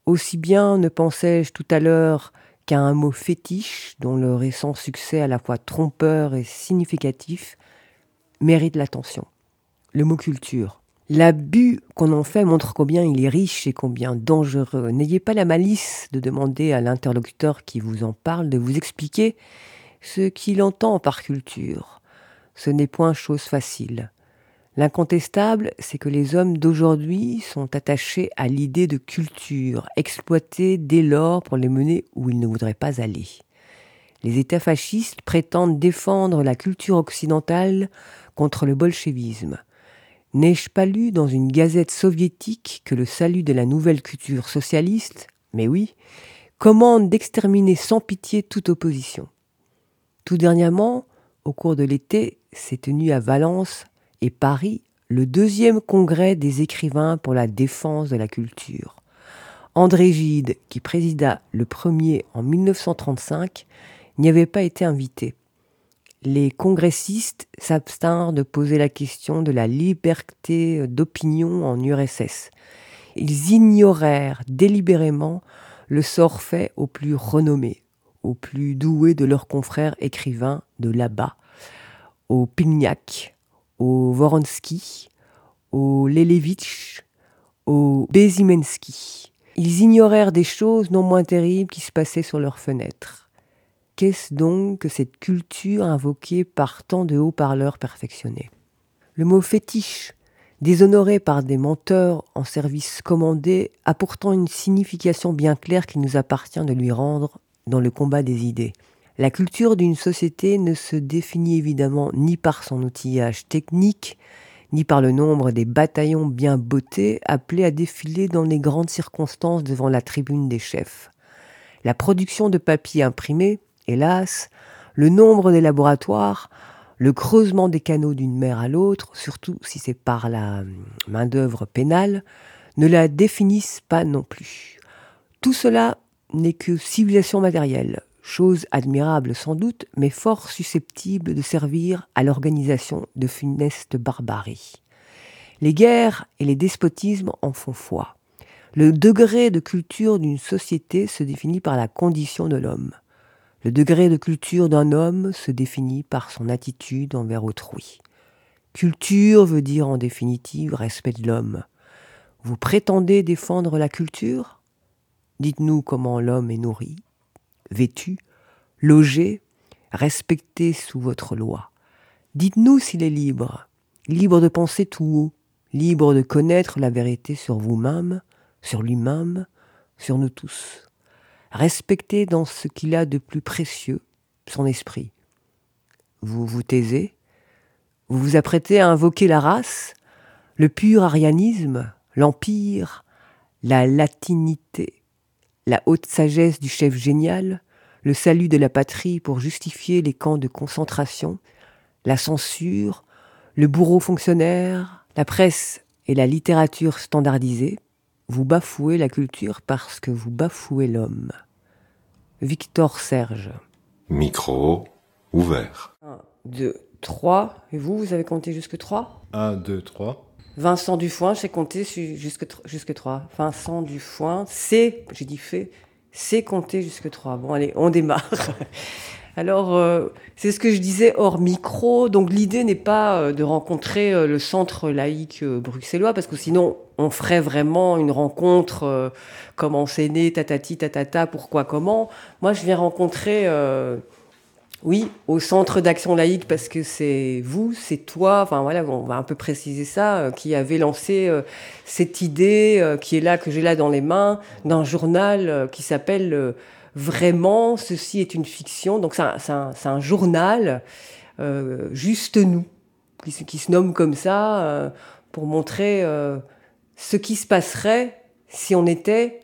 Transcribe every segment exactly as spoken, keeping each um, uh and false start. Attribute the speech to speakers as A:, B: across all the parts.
A: Aussi bien ne pensais-je tout à l'heure qu'à un mot fétiche, dont le récent succès à la fois trompeur et significatif, mérite l'attention. Le mot culture. L'abus qu'on en fait montre combien il est riche et combien dangereux. N'ayez pas la malice de demander à l'interlocuteur qui vous en parle de vous expliquer ce qu'il entend par culture. Ce n'est point chose facile. L'incontestable, c'est que les hommes d'aujourd'hui sont attachés à l'idée de culture, exploités dès lors pour les mener où ils ne voudraient pas aller. Les États fascistes prétendent défendre la culture occidentale contre le bolchevisme. N'ai-je pas lu dans une gazette soviétique que le salut de la nouvelle culture socialiste, mais oui, commande d'exterminer sans pitié toute opposition. Tout dernièrement, au cours de l'été, s'est tenu à Valence et Paris le deuxième congrès des écrivains pour la défense de la culture. André Gide, qui présida le premier en mille neuf cent trente-cinq, n'y avait pas été invité. Les congressistes s'abstinrent de poser la question de la liberté d'opinion en U R S S. Ils ignorèrent délibérément le sort fait aux plus renommés, aux plus doués de leurs confrères écrivains de là-bas, aux Pilniak, aux Voronsky, aux Lelevitch, aux Bezimensky. Ils ignorèrent des choses non moins terribles qui se passaient sur leurs fenêtres. Qu'est-ce donc que cette culture invoquée par tant de haut-parleurs perfectionnés ? Le mot fétiche, déshonoré par des menteurs en service commandé, a pourtant une signification bien claire qu'il nous appartient de lui rendre dans le combat des idées. La culture d'une société ne se définit évidemment ni par son outillage technique, ni par le nombre des bataillons bien bottés appelés à défiler dans les grandes circonstances devant la tribune des chefs. La production de papier imprimé, hélas, le nombre des laboratoires, le creusement des canaux d'une mer à l'autre, surtout si c'est par la main-d'œuvre pénale, ne la définissent pas non plus. Tout cela n'est que civilisation matérielle, chose admirable sans doute, mais fort susceptible de servir à l'organisation de funestes barbaries. Les guerres et les despotismes en font foi. Le degré de culture d'une société se définit par la condition de l'homme. Le degré de culture d'un homme se définit par son attitude envers autrui. Culture veut dire en définitive respect de l'homme. Vous prétendez défendre la culture ? Dites-nous comment l'homme est nourri, vêtu, logé, respecté sous votre loi. Dites-nous s'il est libre, libre de penser tout haut, libre de connaître la vérité sur vous-même, sur lui-même, sur nous tous. Respecté dans ce qu'il a de plus précieux, son esprit. Vous vous taisez, vous vous apprêtez à invoquer la race, le pur arianisme, l'empire, la latinité, la haute sagesse du chef génial, le salut de la patrie pour justifier les camps de concentration, la censure, le bourreau fonctionnaire, la presse et la littérature standardisée. Vous bafouez la culture parce que vous bafouez l'homme. Victor Serge.
B: Micro ouvert.
A: un, deux, trois. Et vous, vous avez compté jusque trois ?
C: un, deux, trois.
A: Vincent Dufoin, j'ai compté jusque, jusque trois. Vincent Dufoin, c'est, j'ai dit fait, c'est compter jusque trois. Bon, allez, on démarre. Alors, euh, c'est ce que je disais hors micro. Donc, l'idée n'est pas euh, de rencontrer euh, le centre laïque euh, bruxellois, parce que sinon, on ferait vraiment une rencontre, euh, comment c'est né, tatati, tatata, pourquoi, comment. Moi, je viens rencontrer, euh, oui, au centre d'action laïque, parce que c'est vous, c'est toi, enfin voilà, on va un peu préciser ça, euh, qui avait lancé euh, cette idée, euh, qui est là, que j'ai là dans les mains, d'un journal euh, qui s'appelle... Euh, Vraiment, ceci est une fiction. Donc, c'est un, c'est un, c'est un journal, euh, juste nous, qui, qui se nomme comme ça, euh, pour montrer euh, ce qui se passerait si on était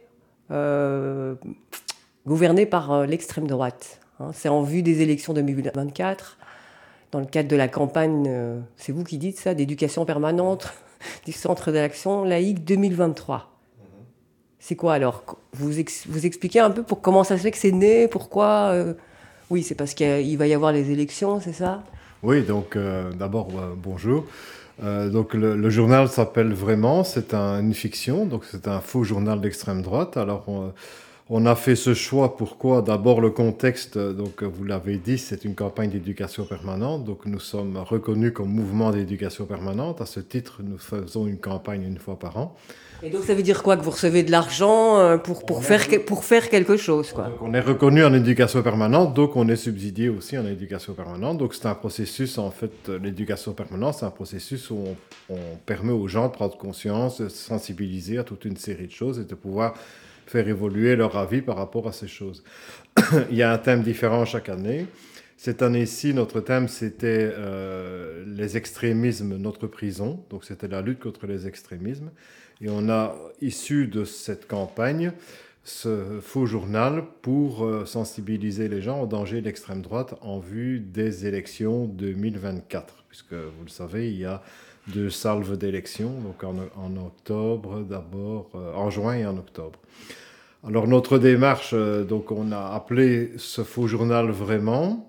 A: euh, gouverné par euh, l'extrême droite. Hein, c'est en vue des élections deux mille vingt-quatre, dans le cadre de la campagne, euh, c'est vous qui dites ça, d'éducation permanente du Centre d'action laïque deux mille vingt-trois. C'est quoi alors ? Vous, ex- vous expliquez un peu pour comment ça se fait que c'est né, pourquoi euh... Oui, c'est parce qu'il y a- il va y avoir les élections, c'est ça ?
C: Oui, donc euh, d'abord, euh, bonjour. Euh, donc le, le journal s'appelle Vraiment, c'est un, une fiction, donc c'est un faux journal d'extrême droite. Alors on, on a fait ce choix, pourquoi? D'abord le contexte, donc vous l'avez dit, c'est une campagne d'éducation permanente, donc nous sommes reconnus comme mouvement d'éducation permanente. À ce titre, nous faisons une campagne une fois par an.
A: Et donc ça veut dire quoi? Que vous recevez de l'argent pour, pour, faire, est, pour faire quelque chose, quoi.
C: Donc on est reconnu en éducation permanente, donc on est subsidié aussi en éducation permanente. Donc c'est un processus, en fait, l'éducation permanente, c'est un processus où on, on permet aux gens de prendre conscience, de se sensibiliser à toute une série de choses et de pouvoir faire évoluer leur avis par rapport à ces choses. Il y a un thème différent chaque année. Cette année-ci, notre thème, c'était euh, les extrémismes, notre prison. Donc c'était la lutte contre les extrémismes. Et on a, issu de cette campagne, ce faux journal pour euh, sensibiliser les gens au danger de l'extrême droite en vue des élections deux mille vingt-quatre. Puisque, vous le savez, il y a deux salves d'élections, donc en, en octobre d'abord, euh, en juin et en octobre. Alors notre démarche, euh, donc on a appelé ce faux journal Vraiment.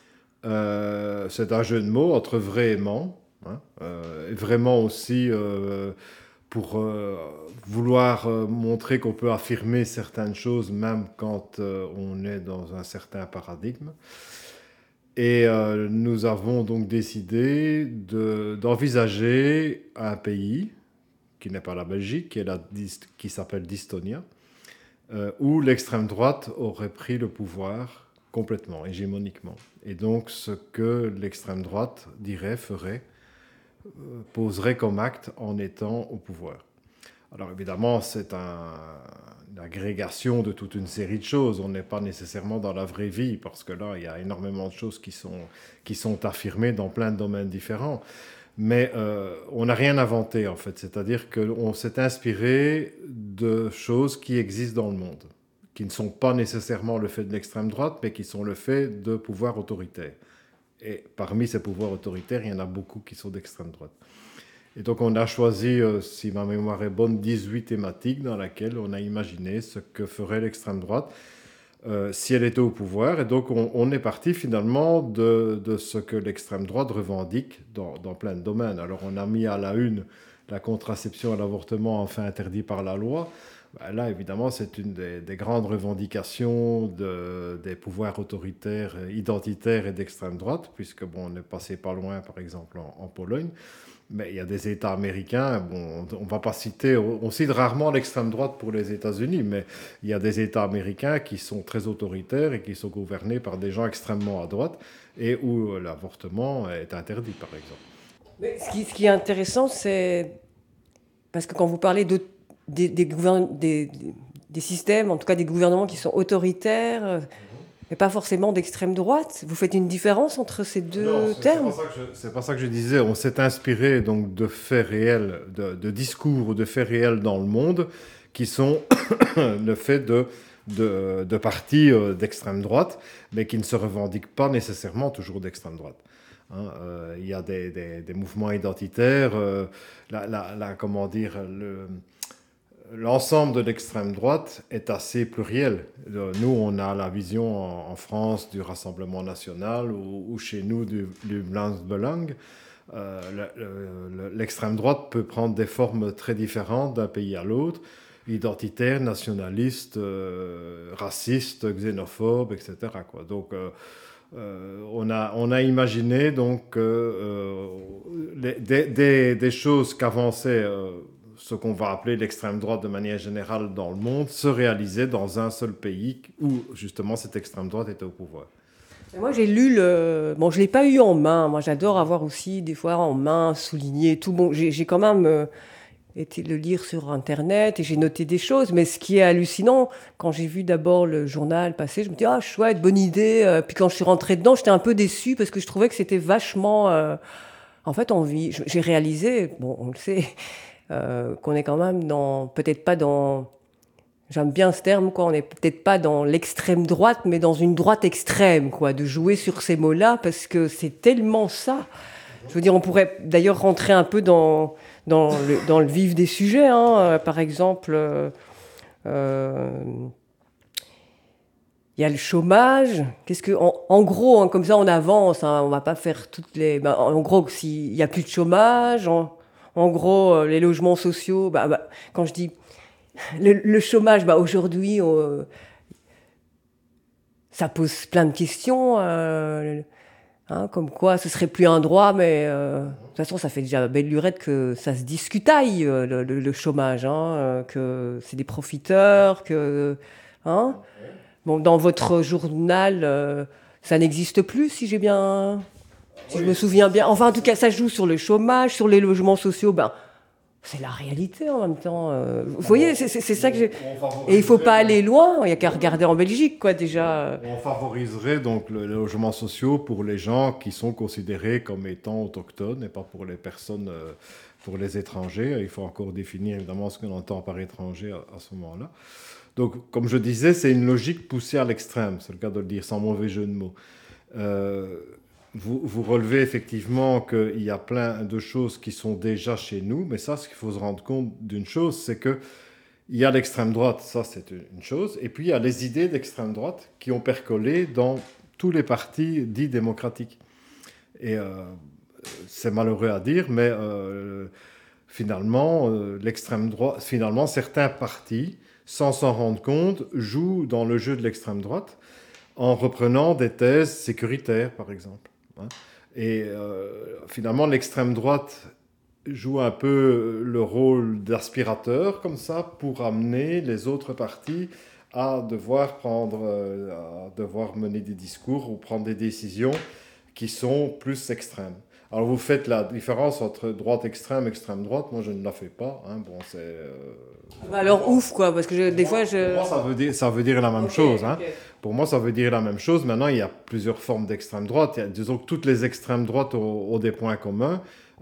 C: Euh, c'est un jeu de mots entre vrai et ment. Hein, euh, et vraiment aussi... Euh, pour euh, vouloir euh, montrer qu'on peut affirmer certaines choses même quand euh, on est dans un certain paradigme. Et euh, nous avons donc décidé de, d'envisager un pays, qui n'est pas la Belgique, qui, est la, qui s'appelle d'Estonia, euh, où l'extrême droite aurait pris le pouvoir complètement, hégémoniquement. Et donc ce que l'extrême droite dirait, ferait, poserait comme acte en étant au pouvoir. Alors évidemment, c'est un, une agrégation de toute une série de choses. On n'est pas nécessairement dans la vraie vie, parce que là, il y a énormément de choses qui sont, qui sont affirmées dans plein de domaines différents. Mais euh, on n'a rien inventé, en fait. C'est-à-dire qu'on s'est inspiré de choses qui existent dans le monde, qui ne sont pas nécessairement le fait de l'extrême droite, mais qui sont le fait de pouvoirs autoritaires. Et parmi ces pouvoirs autoritaires, il y en a beaucoup qui sont d'extrême droite. Et donc on a choisi, euh, si ma mémoire est bonne, dix-huit thématiques dans lesquelles on a imaginé ce que ferait l'extrême droite euh, si elle était au pouvoir. Et donc on, on est parti finalement de, de ce que l'extrême droite revendique dans, dans plein de domaines. Alors on a mis à la une la contraception et l'avortement enfin interdit par la loi. Ben là, évidemment, c'est une des, des grandes revendications de, des pouvoirs autoritaires, identitaires et d'extrême droite, puisque bon, on est passé pas loin, par exemple, en, en Pologne. Mais il y a des États américains, bon, on ne va pas citer, on cite rarement l'extrême droite pour les États-Unis, mais il y a des États américains qui sont très autoritaires et qui sont gouvernés par des gens extrêmement à droite et où l'avortement est interdit, par exemple.
A: Mais ce qui, ce qui est intéressant, c'est parce que quand vous parlez de Des, des, des, des systèmes, en tout cas des gouvernements qui sont autoritaires, euh, mais pas forcément d'extrême droite. Vous faites une différence entre ces deux
C: non, c'est,
A: termes?
C: C'est pas, c'est pas ça que je disais. On s'est inspiré donc de faits réels, de, de discours ou de faits réels dans le monde qui sont le fait de, de, de partis euh, d'extrême droite, mais qui ne se revendiquent pas nécessairement toujours d'extrême droite. Hein, euh, il y a des, des, des mouvements identitaires, euh, la, la, la, comment dire, le... L'ensemble de l'extrême droite est assez pluriel. Nous, on a la vision en France du Rassemblement national ou, ou chez nous du, du Vlaams-Belang. Euh, le, le, l'extrême droite peut prendre des formes très différentes d'un pays à l'autre, identitaire, nationaliste, euh, raciste, xénophobe, et cetera quoi. Donc, euh, euh, on, a, on a imaginé donc, euh, les, des, des, des choses qu'avançaient... Euh, ce qu'on va appeler l'extrême droite de manière générale dans le monde, se réalisait dans un seul pays où justement cette extrême droite était au pouvoir.
A: Moi j'ai lu le... Bon, je ne l'ai pas eu en main, moi j'adore avoir aussi des fois en main, souligné tout. Bon, j'ai, j'ai quand même euh, été le lire sur Internet et j'ai noté des choses, mais ce qui est hallucinant, quand j'ai vu d'abord le journal passer, je me dis « Ah, chouette, bonne idée ». Puis quand je suis rentrée dedans, j'étais un peu déçue parce que je trouvais que c'était vachement... Euh... En fait, on vit... j'ai réalisé, bon, on le sait... Euh, qu'on est quand même dans, peut-être pas dans, j'aime bien ce terme, quoi, on n'est peut-être pas dans l'extrême droite, mais dans une droite extrême, quoi, de jouer sur ces mots-là, parce que c'est tellement ça. Je veux dire, on pourrait d'ailleurs rentrer un peu dans, dans, le, dans le vif des sujets, hein, euh, par exemple, euh, euh, il y a le chômage. Qu'est-ce que, en, en gros, hein, comme ça, on avance. Hein, on va pas faire toutes les. Ben, en gros, s'il y a plus de chômage, en, en gros, euh, les logements sociaux. Bah, bah, quand je dis le, le chômage, bah, aujourd'hui, on, ça pose plein de questions. Euh, hein, comme quoi, ce serait plus un droit, mais euh, de toute façon, ça fait déjà belle lurette que ça se discutaille euh, le, le, le chômage, hein, euh, que c'est des profiteurs, que. Hein, bon, dans votre journal, euh, ça n'existe plus, si j'ai bien, si je me souviens bien. Enfin, en tout cas, ça joue sur le chômage, sur les logements sociaux. Ben, c'est la réalité en même temps. euh. Vous voyez, c'est, c'est, c'est ça que j'ai. Et il faut pas aller loin. Il y a qu'à regarder en Belgique, quoi, déjà.
C: On favoriserait donc le, les logements sociaux pour les gens qui sont considérés comme étant autochtones et pas pour les personnes, euh, pour les étrangers. Il faut encore définir évidemment ce qu'on entend par étranger à, à ce moment-là. Donc, comme je disais, c'est une logique poussée à l'extrême, c'est le cas de le dire sans mauvais jeu de mots. Euh, vous, vous relevez effectivement qu'il y a plein de choses qui sont déjà chez nous, mais ça, ce qu'il faut se rendre compte d'une chose, c'est que il y a l'extrême droite, ça c'est une chose, et puis il y a les idées d'extrême droite qui ont percolé dans tous les partis dits démocratiques. Et euh, c'est malheureux à dire, mais euh, finalement, euh, l'extrême droite, finalement, certains partis, sans s'en rendre compte, jouent dans le jeu de l'extrême droite en reprenant des thèses sécuritaires, par exemple. Hein. Et euh, finalement, l'extrême droite joue un peu le rôle d'aspirateur, comme ça, pour amener les autres partis à devoir prendre, euh, à devoir mener des discours ou prendre des décisions qui sont plus extrêmes. Alors vous faites la différence entre droite extrême, extrême droite. Moi, je ne la fais pas. Hein. Bon, c'est. Euh...
A: Bah alors ouf quoi, parce que je, des fois je.
C: Pour moi, ça veut dire, ça veut dire la même
A: okay,
C: chose. Hein.
A: Okay.
C: Pour moi, ça veut dire la même chose. Maintenant, il y a plusieurs formes d'extrême droite. Il y a, disons que toutes les extrêmes droites ont, ont des points communs.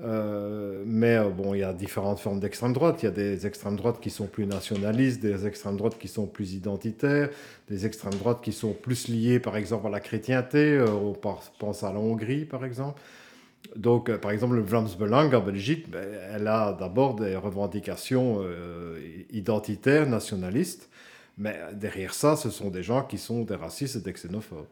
C: Euh, mais euh, bon, il y a différentes formes d'extrême droite. Il y a des extrêmes droites qui sont plus nationalistes, des extrêmes droites qui sont plus identitaires, des extrêmes droites qui sont plus liées, par exemple, à la chrétienté. Euh, on pense à la Hongrie, par exemple. Donc, euh, par exemple, le Vlaams Belang en Belgique, ben, elle a d'abord des revendications euh, identitaires, nationalistes, mais derrière ça, ce sont des gens qui sont des racistes et des xénophobes.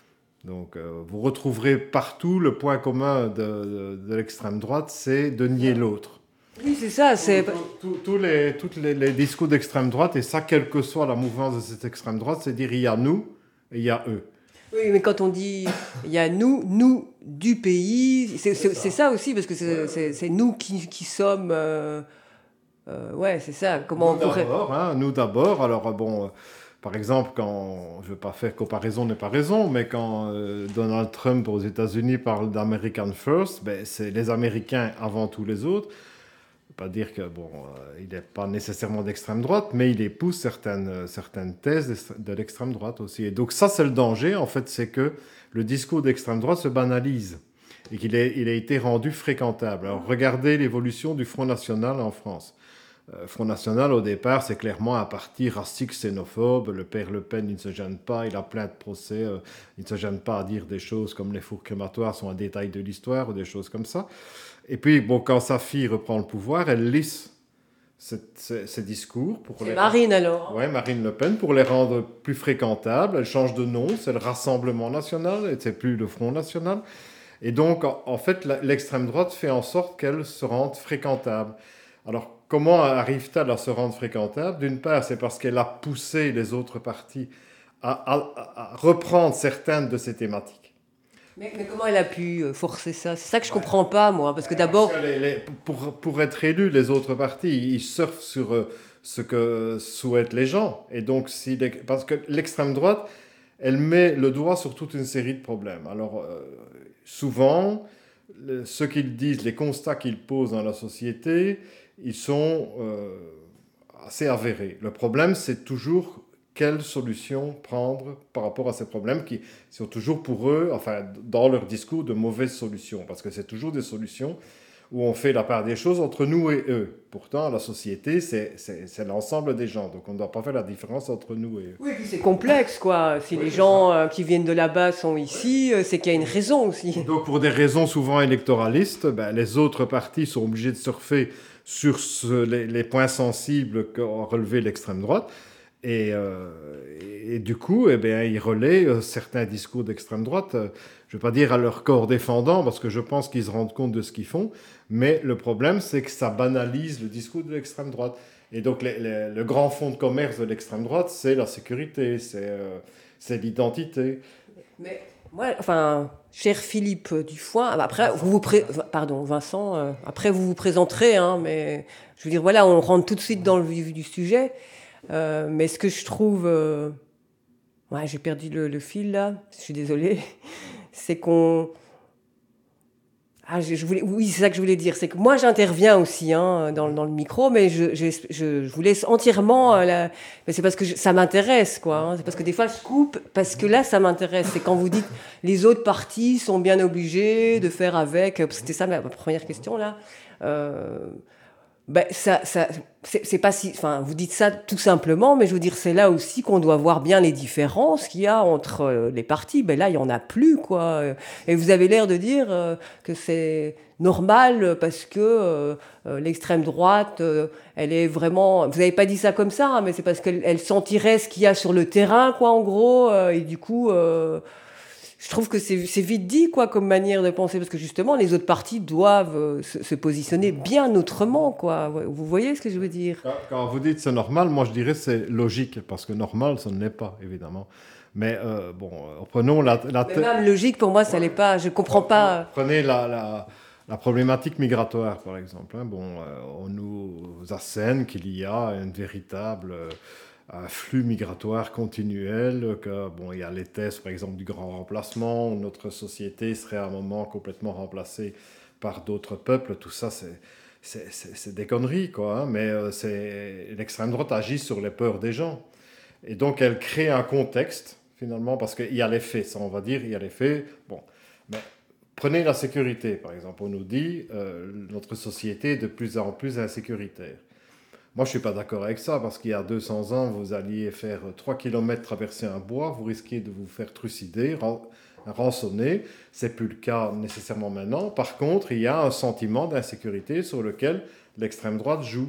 C: Donc, euh, vous retrouverez partout le point commun de, de, de l'extrême droite, c'est de nier l'autre.
A: Oui, c'est ça. C'est...
C: Tous les, toutes les, les discours d'extrême droite, et ça, quelle que soit la mouvance de cette extrême droite, c'est dire il y a nous et il y a eux.
A: Oui, mais quand on dit il y a nous, nous du pays, c'est, c'est, c'est ça aussi, parce que c'est, ouais. c'est, c'est nous qui, qui sommes. Euh, euh, ouais, c'est ça. Comment
C: nous
A: on pourrait.
C: D'abord, hein, nous d'abord. Alors, bon, euh, par exemple, quand. Je ne veux pas faire comparaison n'est pas raison, mais quand euh, Donald Trump aux États-Unis parle d'American First, ben, c'est les Américains avant tous les autres. Pas dire que bon, euh, il n'est pas nécessairement d'extrême droite, mais il épouse certaines, certaines thèses de l'extrême droite aussi. Et donc ça, c'est le danger, en fait, c'est que le discours d'extrême droite se banalise et qu'il est, il a été rendu fréquentable. Alors regardez l'évolution du Front National en France. Euh, Front National, au départ, c'est clairement un parti raciste, xénophobe. Le père Le Pen, il ne se gêne pas, il a plein de procès, euh, il ne se gêne pas à dire des choses comme les fours crématoires sont un détail de l'histoire ou des choses comme ça. Et puis, bon, quand sa fille reprend le pouvoir, elle lisse cette, ces, ces discours. Pour
A: c'est
C: les
A: Marine
C: rendre...
A: alors.
C: Oui, Marine Le Pen, pour les rendre plus fréquentables. Elle change de nom, c'est le Rassemblement National, et c'est plus le Front National. Et donc, en, en fait, la, l'extrême droite fait en sorte qu'elle se rende fréquentable. Alors, comment arrive-t-elle à se rendre fréquentable ? D'une part, c'est parce qu'elle a poussé les autres partis à, à, à reprendre certaines de ces thématiques.
A: Mais, mais comment elle a pu forcer ça ? C'est ça que je ne comprends pas, moi. Parce que d'abord...
C: Parce que les, les, pour, pour être élu, les autres partis, ils surfent sur euh, ce que souhaitent les gens. Et donc, si les, parce que l'extrême droite, elle met le doigt sur toute une série de problèmes. Alors, euh, souvent, le, ce qu'ils disent, les constats qu'ils posent dans la société, ils sont euh, assez avérés. Le problème, c'est toujours... quelle solution prendre par rapport à ces problèmes qui sont toujours pour eux, enfin, dans leur discours, de mauvaises solutions. Parce que c'est toujours des solutions où on fait la part des choses entre nous et eux. Pourtant, la société, c'est, c'est, c'est l'ensemble des gens. Donc, on ne doit pas faire la différence entre nous et eux.
A: Oui, puis c'est complexe, quoi. Si oui, les gens euh, qui viennent de là-bas sont ici, euh, c'est qu'il y a une raison aussi.
C: Donc, pour des raisons souvent électoralistes, ben, les autres partis sont obligés de surfer sur ce, les, les points sensibles qu'a relevé l'extrême droite. Et, euh, et, et du coup, eh bien, ils relaient euh, certains discours d'extrême droite, euh, je ne vais pas dire à leur corps défendant, parce que je pense qu'ils se rendent compte de ce qu'ils font, mais le problème, c'est que ça banalise le discours de l'extrême droite. Et donc, les, les, le grand fonds de commerce de l'extrême droite, c'est la sécurité, c'est, euh, c'est l'identité.
A: Mais moi, enfin, cher Philippe Dufoin, après vous vous pré... pardon Vincent, euh, après vous vous présenterez, hein, mais je veux dire voilà, on rentre tout de suite dans le vif du sujet. Euh, mais ce que je trouve, euh... ouais, j'ai perdu le, le fil là, je suis désolée, c'est qu'on Ah, je, je voulais, oui, c'est ça que je voulais dire. C'est que moi, j'interviens aussi hein, dans, dans le micro, mais je, je, je, je vous laisse entièrement. Euh, la... mais c'est parce que je, ça m'intéresse, quoi. Hein. C'est parce que des fois, je coupe parce que là, ça m'intéresse. C'est quand vous dites les autres parties sont bien obligées de faire avec. C'était ça ma, ma première question là. Euh, ben, ça, ça, c'est, c'est pas si. Enfin, vous dites ça tout simplement, mais je veux dire, c'est là aussi qu'on doit voir bien les différences qu'il y a entre euh, les partis. Ben là, il y en a plus, quoi. Et vous avez l'air de dire euh, que c'est normal parce que euh, euh, l'extrême droite, euh, elle est vraiment. Vous n'avez pas dit ça comme ça, hein, mais c'est parce qu'elle elle sentirait ce qu'il y a sur le terrain, quoi, en gros. Euh, et du coup. Euh, Je trouve que c'est, c'est vite dit, quoi, comme manière de penser, parce que justement, les autres partis doivent euh, se, se positionner bien autrement, quoi. Vous voyez ce que je veux dire ?
C: Quand, quand vous dites c'est normal, moi je dirais c'est logique, parce que normal, ça ne l'est pas, évidemment. Mais euh, bon, euh, prenons la... la
A: Mais même logique, pour moi, ça l'est pas. Je comprends pas.
C: Prenez la, la, la problématique migratoire, par exemple. Hein. Bon, euh, on nous assène qu'il y a une véritable... Euh, un flux migratoire continuel, que, bon, il y a les thèses, par exemple, du grand remplacement, où notre société serait à un moment complètement remplacée par d'autres peuples, tout ça, c'est, c'est, c'est, c'est des conneries, quoi, hein, mais euh, c'est, l'extrême droite agit sur les peurs des gens. Et donc, elle crée un contexte, finalement, parce qu'il y a les faits, ça on va dire, il y a les faits, bon, mais prenez la sécurité, par exemple, on nous dit, euh, notre société est de plus en plus insécuritaire. Moi, je ne suis pas d'accord avec ça, parce qu'il y a deux cents ans, vous alliez faire trois kilomètres traverser un bois, vous risquiez de vous faire trucider, rançonner. Ce n'est plus le cas nécessairement maintenant. Par contre, il y a un sentiment d'insécurité sur lequel l'extrême droite joue.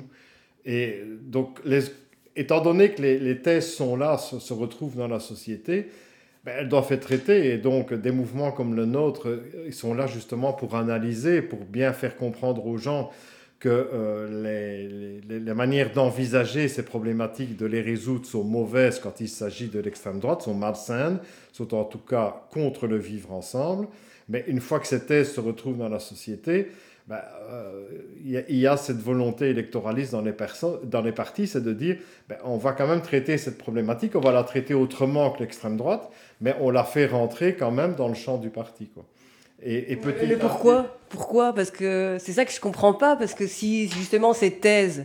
C: Et donc, les, étant donné que les, les thèses sont là, se, se retrouvent dans la société, ben, elles doivent être traitées. Et donc, des mouvements comme le nôtre, ils sont là justement pour analyser, pour bien faire comprendre aux gens que euh, les, les, les manières d'envisager ces problématiques, de les résoudre, sont mauvaises quand il s'agit de l'extrême droite, sont malsaines, sont en tout cas contre le vivre ensemble. Mais une fois que ces thèses se retrouvent dans la société, ben, euh, y, a, y a cette volonté électoraliste dans les, perso- dans les partis, c'est de dire ben, on va quand même traiter cette problématique, on va la traiter autrement que l'extrême droite, mais on la fait rentrer quand même dans le champ du parti, quoi.
A: Et, et petit mais pourquoi petit... Pourquoi ? Parce que c'est ça que je comprends pas, parce que si justement ces thèses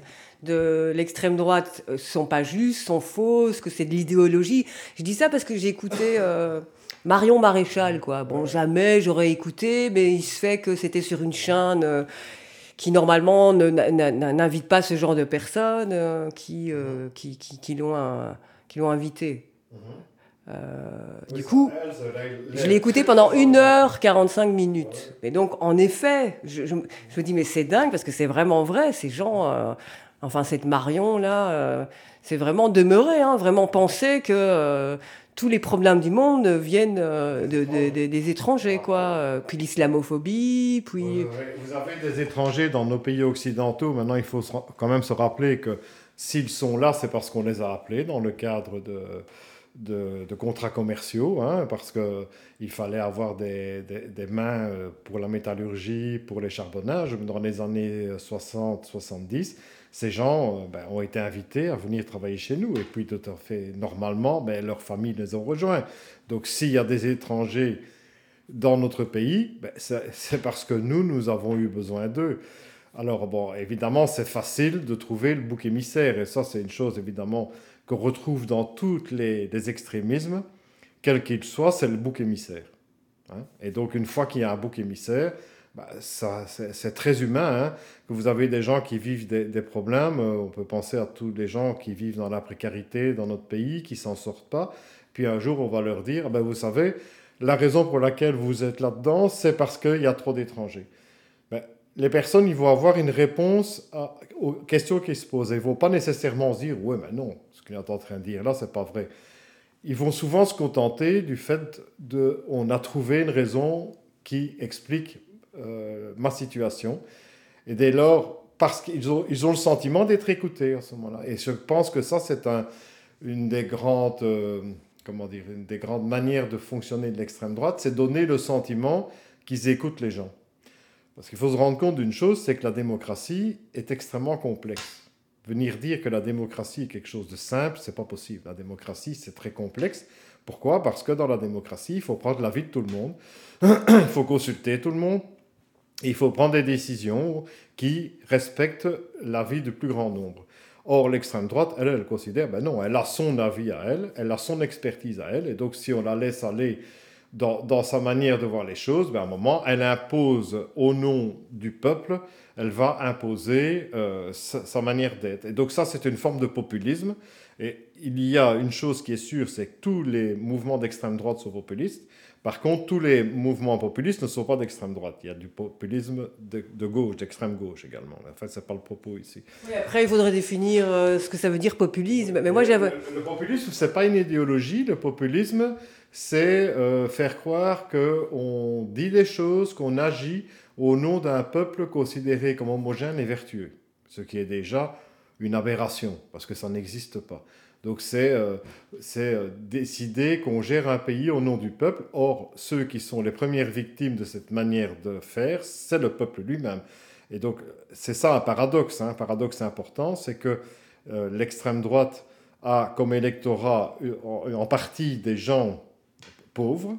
A: de l'extrême droite sont pas justes, sont fausses, que c'est de l'idéologie, je dis ça parce que j'ai écouté euh, Marion Maréchal, quoi. Bon, jamais j'aurais écouté, mais il se fait que c'était sur une chaîne euh, qui normalement ne, n'invite pas ce genre de personnes euh, qui, euh, qui, qui, qui, l'ont, un, qui l'ont invité. Mm-hmm. Euh, oui, du coup, elle, je l'ai écouté pendant une heure quarante-cinq minutes. Et donc, en effet, je, je, je me dis, mais c'est dingue, parce que c'est vraiment vrai, ces gens, euh, enfin, cette Marion-là, euh, c'est vraiment demeuré, hein, vraiment penser que euh, tous les problèmes du monde viennent euh, de, de, de, des étrangers, quoi. Puis l'islamophobie, puis...
C: Oui, oui. Vous avez des étrangers dans nos pays occidentaux. Maintenant, il faut quand même se rappeler que s'ils sont là, c'est parce qu'on les a appelés dans le cadre de... De, de contrats commerciaux, hein, parce qu'il fallait avoir des, des, des mains pour la métallurgie, pour les charbonnages. Dans les années soixante soixante-dix, ces gens ben, ont été invités à venir travailler chez nous. Et puis, tout à fait normalement, ben, leurs familles les ont rejoints. Donc, s'il y a des étrangers dans notre pays, ben, c'est, c'est parce que nous, nous avons eu besoin d'eux. Alors, bon, évidemment, c'est facile de trouver le bouc émissaire. Et ça, c'est une chose, évidemment, qu'on retrouve dans tous les, les extrémismes, quel qu'il soit, c'est le bouc émissaire. Hein. Et donc, une fois qu'il y a un bouc émissaire, bah, ça, c'est, c'est très humain. Hein, que vous avez des gens qui vivent des, des problèmes. On peut penser à tous les gens qui vivent dans la précarité dans notre pays, qui ne s'en sortent pas. Puis un jour, on va leur dire, ben, vous savez, la raison pour laquelle vous êtes là-dedans, c'est parce qu'il y a trop d'étrangers. Ben, les personnes, ils vont avoir une réponse à, aux questions qui se posent. Ils ne vont pas nécessairement se dire « Ouais, mais non, ce qu'il est en train de dire là, ce n'est pas vrai. » ils vont souvent se contenter du fait de... On a trouvé une raison qui explique euh, ma situation. Et dès lors, parce qu'ils ont, ils ont le sentiment d'être écoutés à ce moment-là. Et je pense que ça, c'est un, une des grandes... Euh, comment dire, une des grandes manières de fonctionner de l'extrême droite, c'est donner le sentiment qu'ils écoutent les gens. Parce qu'il faut se rendre compte d'une chose, c'est que la démocratie est extrêmement complexe. Venir dire que la démocratie est quelque chose de simple, c'est pas possible. La démocratie, c'est très complexe. Pourquoi ? Parce que dans la démocratie, il faut prendre l'avis de tout le monde, il faut consulter tout le monde, et il faut prendre des décisions qui respectent l'avis du plus grand nombre. Or, l'extrême droite, elle, elle considère, ben non, elle a son avis à elle, elle a son expertise à elle, et donc si on la laisse aller dans, dans sa manière de voir les choses, ben à un moment, elle impose au nom du peuple, elle va imposer euh, sa, sa manière d'être. Et donc ça, c'est une forme de populisme, et il y a une chose qui est sûre, c'est que tous les mouvements d'extrême droite sont populistes. Par contre, tous les mouvements populistes ne sont pas d'extrême droite. Il y a du populisme de, de gauche, d'extrême gauche également. Enfin, ce n'est pas le propos ici.
A: Oui, après, il faudrait définir euh, ce que ça veut dire populisme. Mais moi, j'avais...
C: Le, le populisme, ce n'est pas une idéologie. Le populisme, c'est euh, faire croire qu'on dit des choses, qu'on agit au nom d'un peuple considéré comme homogène et vertueux. Ce qui est déjà une aberration, parce que ça n'existe pas. Donc c'est, euh, c'est euh, décider qu'on gère un pays au nom du peuple. Or, ceux qui sont les premières victimes de cette manière de faire, c'est le peuple lui-même. Et donc, c'est ça un paradoxe. Hein. Un paradoxe important, c'est que euh, l'extrême droite a comme électorat en, en partie des gens pauvres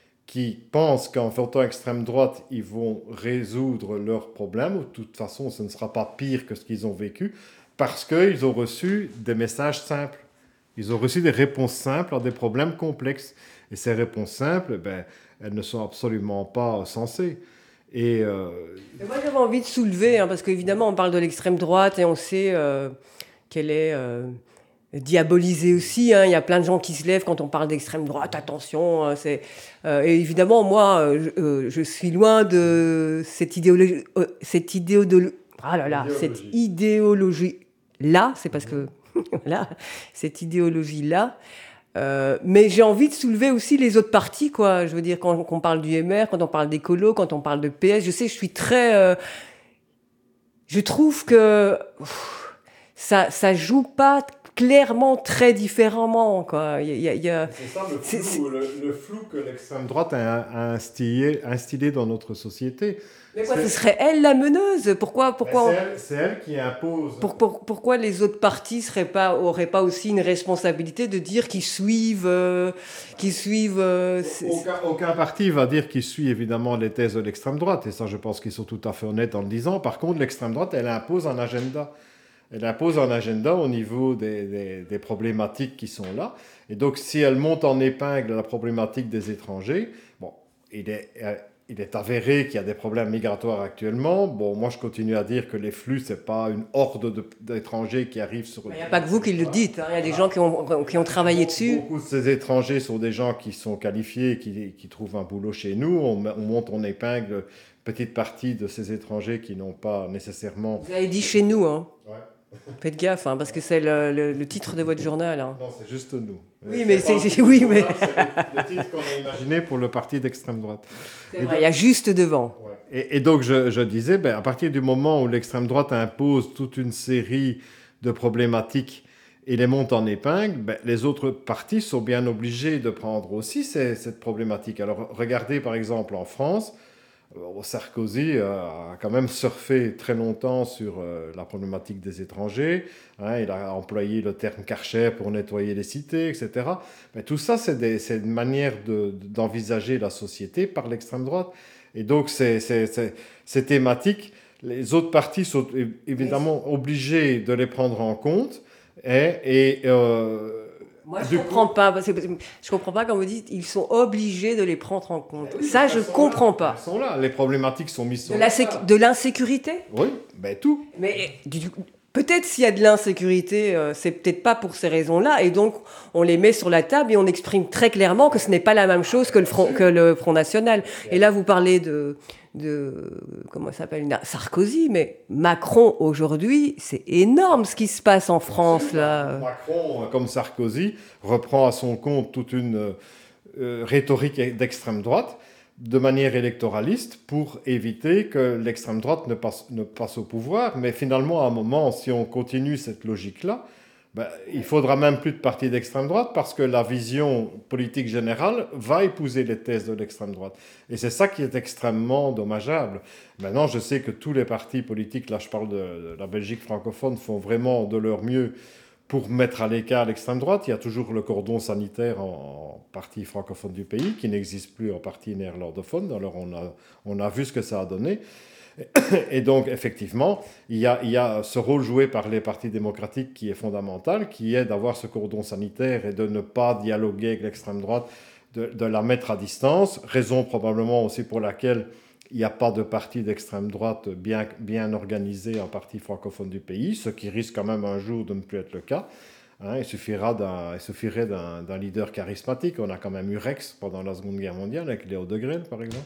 C: qui pensent qu'en votant extrême droite, ils vont résoudre leurs problèmes. De toute façon, ce ne sera pas pire que ce qu'ils ont vécu, parce qu'ils ont reçu des messages simples. Ils ont reçu des réponses simples à des problèmes complexes. Et ces réponses simples, ben, elles ne sont absolument pas sensées. Et euh...
A: moi, j'avais envie de soulever, hein, parce qu'évidemment, on parle de l'extrême droite et on sait euh, qu'elle est euh, diabolisée aussi. Hein. Il y a plein de gens qui se lèvent quand on parle d'extrême droite. Attention, hein, c'est... Euh, et évidemment, moi, je, euh, je suis loin de cette idéologie... Euh, cette idéologie... Ah là là, idéologie. Cette idéologie-là, c'est parce que... Voilà, cette idéologie-là. Euh, mais j'ai envie de soulever aussi les autres partis, quoi. Je veux dire, quand, quand on parle du M R, quand on parle d'écolo, quand on parle de P S, je sais, je suis très... Euh, je trouve que ouf, ça ça joue pas clairement très différemment, quoi. Il y a, il y a,
C: c'est ça le flou, c'est, c'est... Le, le flou que l'extrême droite a, a instillé, instillé dans notre société.
A: Mais quoi, ce serait elle la meneuse ? Pourquoi, pourquoi
C: c'est, elle, c'est elle qui impose.
A: Pour, pour, pourquoi les autres partis seraient pas, auraient pas aussi une responsabilité de dire qu'ils suivent, euh, qu'ils suivent. Euh,
C: aucun, aucun parti va dire qu'il suit évidemment les thèses de l'extrême droite, et ça, je pense qu'ils sont tout à fait honnêtes en le disant. Par contre, l'extrême droite, elle impose un agenda. Elle impose un agenda au niveau des, des, des problématiques qui sont là. Et donc, si elle monte en épingle la problématique des étrangers, bon, il est. Euh, Il est avéré qu'il y a des problèmes migratoires actuellement. Bon, moi, je continue à dire que les flux, ce n'est pas une horde de, d'étrangers qui arrivent sur...
A: Il n'y a pas que vous qui le dites. Hein. Il y a des gens qui ont, qui ont travaillé dessus.
C: Beaucoup de ces étrangers sont des gens qui sont qualifiés, qui, qui trouvent un boulot chez nous. On, on monte en épingle une petite partie de ces étrangers qui n'ont pas nécessairement...
A: Vous avez dit chez nous, hein.
C: Ouais.
A: Faites gaffe, hein, parce que c'est le, le, le titre de votre journal. Hein.
C: Non, c'est juste nous.
A: Oui, mais c'est, c'est, oui, mais...
C: c'est le, le titre qu'on a imaginé pour le parti d'extrême droite.
A: C'est vrai, il y a juste devant.
C: Ouais. Et, et donc, je, je disais, ben, à partir du moment où l'extrême droite impose toute une série de problématiques et les monte en épingle, ben, les autres partis sont bien obligés de prendre aussi ces, cette problématique. Alors, regardez par exemple en France, Sarkozy a quand même surfé très longtemps sur la problématique des étrangers. Hein, il a employé le terme Karcher pour nettoyer les cités, et cetera. Mais tout ça, c'est, des, c'est une manière de, d'envisager la société par l'extrême droite. Et donc, c'est, c'est, c'est, ces thématiques, les autres partis sont évidemment obligés de les prendre en compte. Et... et euh,
A: Moi, je ne comprends pas. Parce que je comprends pas quand vous dites ils sont obligés de les prendre en compte. Oui, ça, je ne comprends
C: là,
A: pas.
C: Elles sont là. Les problématiques sont mises sur
A: de, la sécu- de l'insécurité ?
C: Oui, ben tout.
A: Mais du, peut-être s'il y a de l'insécurité, euh, c'est peut-être pas pour ces raisons-là, et donc on les met sur la table et on exprime très clairement que ce n'est pas la même chose que le Front, que le Front National. Et là, vous parlez de, de comment ça s'appelle, Sarkozy, mais Macron aujourd'hui, c'est énorme ce qui se passe en France là.
C: Macron, comme Sarkozy, reprend à son compte toute une euh, rhétorique d'extrême droite, de manière électoraliste, pour éviter que l'extrême droite ne passe, ne passe au pouvoir. Mais finalement, à un moment, si on continue cette logique-là, ben, il faudra même plus de partis d'extrême droite parce que la vision politique générale va épouser les thèses de l'extrême droite. Et c'est ça qui est extrêmement dommageable. Maintenant, je sais que tous les partis politiques, là je parle de, de la Belgique francophone, font vraiment de leur mieux pour mettre à l'écart l'extrême droite. Il y a toujours le cordon sanitaire en, en partie francophone du pays, qui n'existe plus en partie néerlandophone. Alors on a, on a vu ce que ça a donné. Et donc, effectivement, il y, a, il y a ce rôle joué par les partis démocratiques qui est fondamental, qui est d'avoir ce cordon sanitaire et de ne pas dialoguer avec l'extrême droite, de, de la mettre à distance. Raison probablement aussi pour laquelle il n'y a pas de parti d'extrême droite bien, bien organisé en partie francophone du pays, ce qui risque quand même un jour de ne plus être le cas. Hein, il, suffira d'un, il suffirait d'un, d'un leader charismatique. On a quand même eu Rex pendant la Seconde Guerre mondiale, avec Léo Degrelle, par exemple.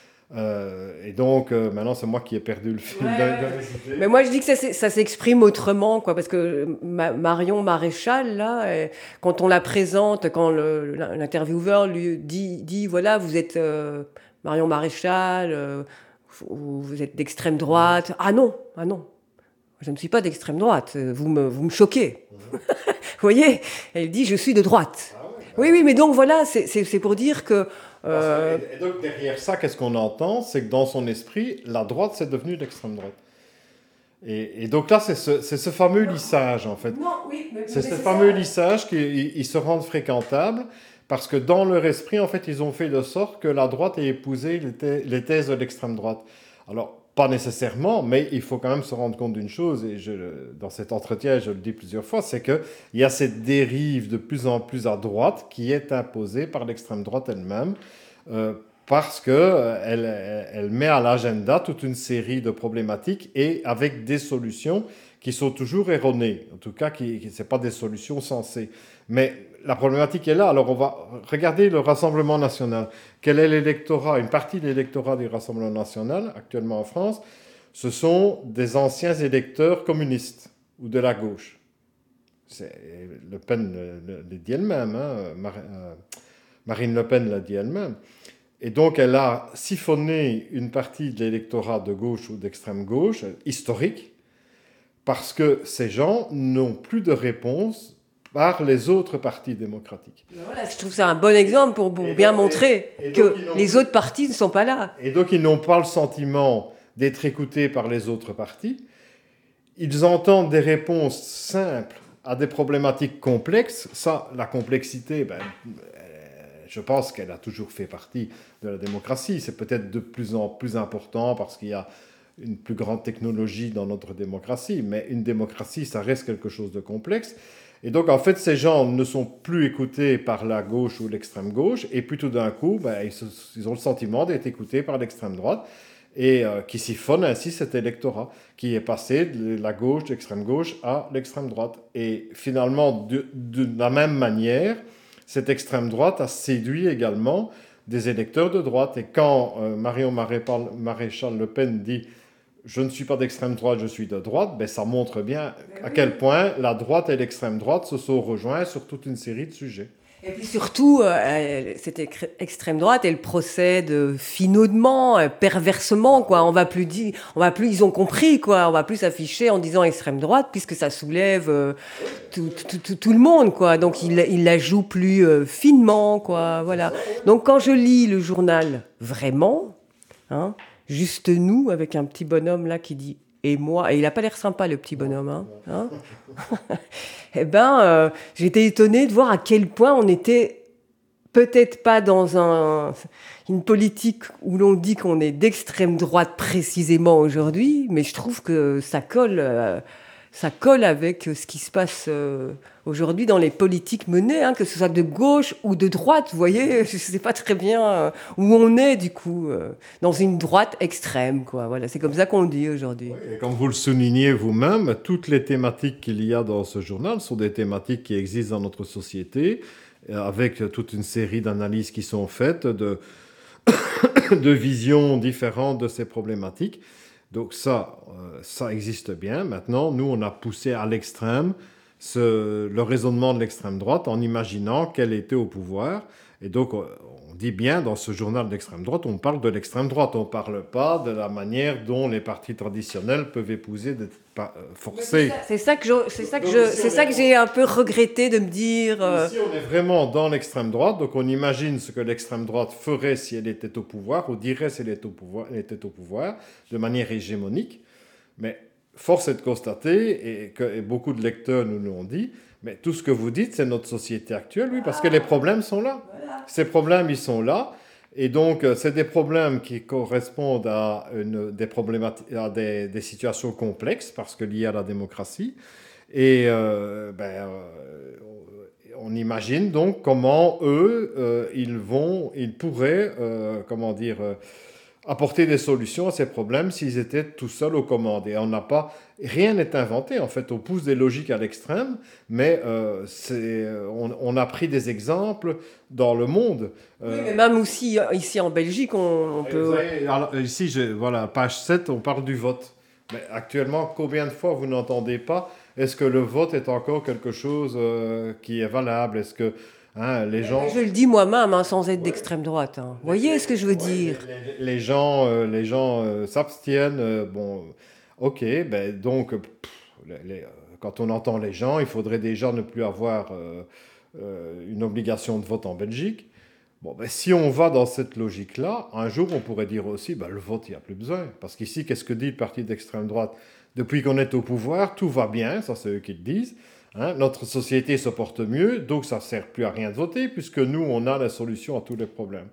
C: Euh, et donc, euh, maintenant, c'est moi qui ai perdu le fil.
A: Ouais, de, de... Mais moi, je dis que ça, ça s'exprime autrement, quoi, parce que Ma- Marion Maréchal, là, elle, quand on la présente, quand le, l'intervieweur lui dit, dit voilà, vous êtes... Euh, Marion Maréchal, euh, vous êtes d'extrême droite. Ah non, ah non, je ne suis pas d'extrême droite, vous me, vous me choquez. Mmh. Vous voyez, elle dit je suis de droite. Ah ouais, oui, oui, mais donc voilà, c'est, c'est, c'est pour dire que...
C: Euh... Et donc derrière ça, qu'est-ce qu'on entend? C'est que dans son esprit, la droite, c'est devenu l'extrême droite. Et, et donc là, c'est ce, c'est ce fameux lissage, en fait.
A: Non, oui, mais,
C: c'est
A: mais
C: ce
A: c'est
C: fameux
A: ça.
C: lissage qui se rendent fréquentables. Parce que dans leur esprit, en fait, ils ont fait de sorte que la droite ait épousé les, thè- les thèses de l'extrême droite. Alors, pas nécessairement, mais il faut quand même se rendre compte d'une chose, et je, dans cet entretien, je le dis plusieurs fois, c'est qu'il y a cette dérive de plus en plus à droite qui est imposée par l'extrême droite elle-même, euh, parce qu'elle euh, elle met à l'agenda toute une série de problématiques et avec des solutions qui sont toujours erronées, en tout cas, qui, qui, ce n'est pas des solutions sensées. Mais la problématique est là. Alors, on va regarder le Rassemblement national. Quel est l'électorat? Une partie de l'électorat du Rassemblement national, actuellement en France, ce sont des anciens électeurs communistes ou de la gauche. C'est, Le Pen le, le, le dit elle-même. Hein, Mar, euh, Marine Le Pen l'a dit elle-même. Et donc, elle a siphonné une partie de l'électorat de gauche ou d'extrême gauche, historique, parce que ces gens n'ont plus de réponse par les autres partis démocratiques.
A: Voilà, je trouve ça un bon exemple pour, pour bien donc, montrer et, et que les autres partis ne sont pas là.
C: Et donc, ils n'ont pas le sentiment d'être écoutés par les autres partis. Ils entendent des réponses simples à des problématiques complexes. Ça, la complexité, ben, je pense qu'elle a toujours fait partie de la démocratie. C'est peut-être de plus en plus important parce qu'il y a une plus grande technologie dans notre démocratie. Mais une démocratie, ça reste quelque chose de complexe. Et donc, en fait, ces gens ne sont plus écoutés par la gauche ou l'extrême gauche, et puis tout d'un coup, ben, ils, se, ils ont le sentiment d'être écoutés par l'extrême droite, et euh, qui siphonne ainsi cet électorat, qui est passé de la gauche, de l'extrême gauche, à l'extrême droite. Et finalement, de, de la même manière, cette extrême droite a séduit également des électeurs de droite. Et quand euh, Marion Maréchal Le Pen dit « je ne suis pas d'extrême droite, je suis de droite », ben ça montre bien à quel point la droite et l'extrême droite se sont rejoints sur toute une série de sujets.
A: Et puis surtout, euh, cette extrême droite, elle procède finaudement, perversement, quoi. On va plus dire, on va plus, ils ont compris, quoi. On va plus s'afficher en disant extrême droite, puisque ça soulève euh, tout, tout, tout, tout le monde, quoi. Donc il, il la joue plus euh, finement, quoi. Voilà. Donc quand je lis le journal, vraiment, hein, juste nous, avec un petit bonhomme là qui dit « et moi », et il n'a pas l'air sympa le petit bonhomme, hein, hein eh ben, euh, j'étais étonnée de voir à quel point on était peut-être pas dans un, une politique où l'on dit qu'on est d'extrême droite précisément aujourd'hui, mais je trouve que ça colle, euh, ça colle avec ce qui se passe euh, aujourd'hui dans les politiques menées, hein, que ce soit de gauche ou de droite. Vous voyez, je ne sais pas très bien euh, où on est, du coup, euh, dans une droite extrême, quoi. Voilà, c'est comme ça qu'on le dit aujourd'hui.
C: Oui, et comme vous le soulignez vous-même, toutes les thématiques qu'il y a dans ce journal sont des thématiques qui existent dans notre société, avec toute une série d'analyses qui sont faites, de, de visions différentes de ces problématiques. Donc ça, euh, ça existe bien. Maintenant, nous, on a poussé à l'extrême ce, le raisonnement de l'extrême droite en imaginant qu'elle était au pouvoir. Et donc, on dit bien, dans ce journal d'extrême droite, on parle de l'extrême droite. On ne parle pas de la manière dont les partis traditionnels peuvent épouser des forcés.
A: C'est ça que, je, c'est ça que, je, c'est ça que j'ai un peu regretté de me dire... Euh...
C: Ici, on est vraiment dans l'extrême droite. Donc, on imagine ce que l'extrême droite ferait si elle était au pouvoir, ou dirait si elle était au pouvoir, elle était au pouvoir de manière hégémonique. Mais force est de constater, et, que, et beaucoup de lecteurs nous l'ont dit, mais tout ce que vous dites, c'est notre société actuelle, oui, parce que les problèmes sont là. Ces problèmes, ils sont là. Et donc, c'est des problèmes qui correspondent à, une, des, à des, des situations complexes, parce que liées à la démocratie. Et euh, ben, euh, on imagine donc comment eux, euh, ils vont, ils pourraient, euh, comment dire, euh, apporter des solutions à ces problèmes s'ils étaient tout seuls aux commandes. Et on n'a pas, rien n'est inventé. En fait, on pousse des logiques à l'extrême, mais euh, c'est, on, on a pris des exemples dans le monde.
A: Euh, oui, mais même aussi ici en Belgique, on, on peut.
C: Voyez, alors, ici, je, voilà, page sept, on parle du vote. Mais actuellement, combien de fois vous n'entendez pas? Est-ce que le vote est encore quelque chose euh, qui est valable? Est-ce que hein, les gens...
A: Je le dis moi-même, hein, sans être ouais. d'extrême droite. Hein. Vous voyez ce que je veux ouais, dire?
C: Les, les, les gens, euh, les gens euh, s'abstiennent. Euh, bon, ok, ben donc, pff, les, les, quand on entend les gens, il faudrait déjà ne plus avoir euh, euh, une obligation de vote en Belgique. Bon, ben, si on va dans cette logique-là, un jour, on pourrait dire aussi, ben, le vote, il n'y a plus besoin. Parce qu'ici, qu'est-ce que dit le parti d'extrême droite? Depuis qu'on est au pouvoir, tout va bien, ça c'est eux qui le disent. Hein, notre société se porte mieux, donc ça ne sert plus à rien de voter, puisque nous, on a la solution à tous les problèmes.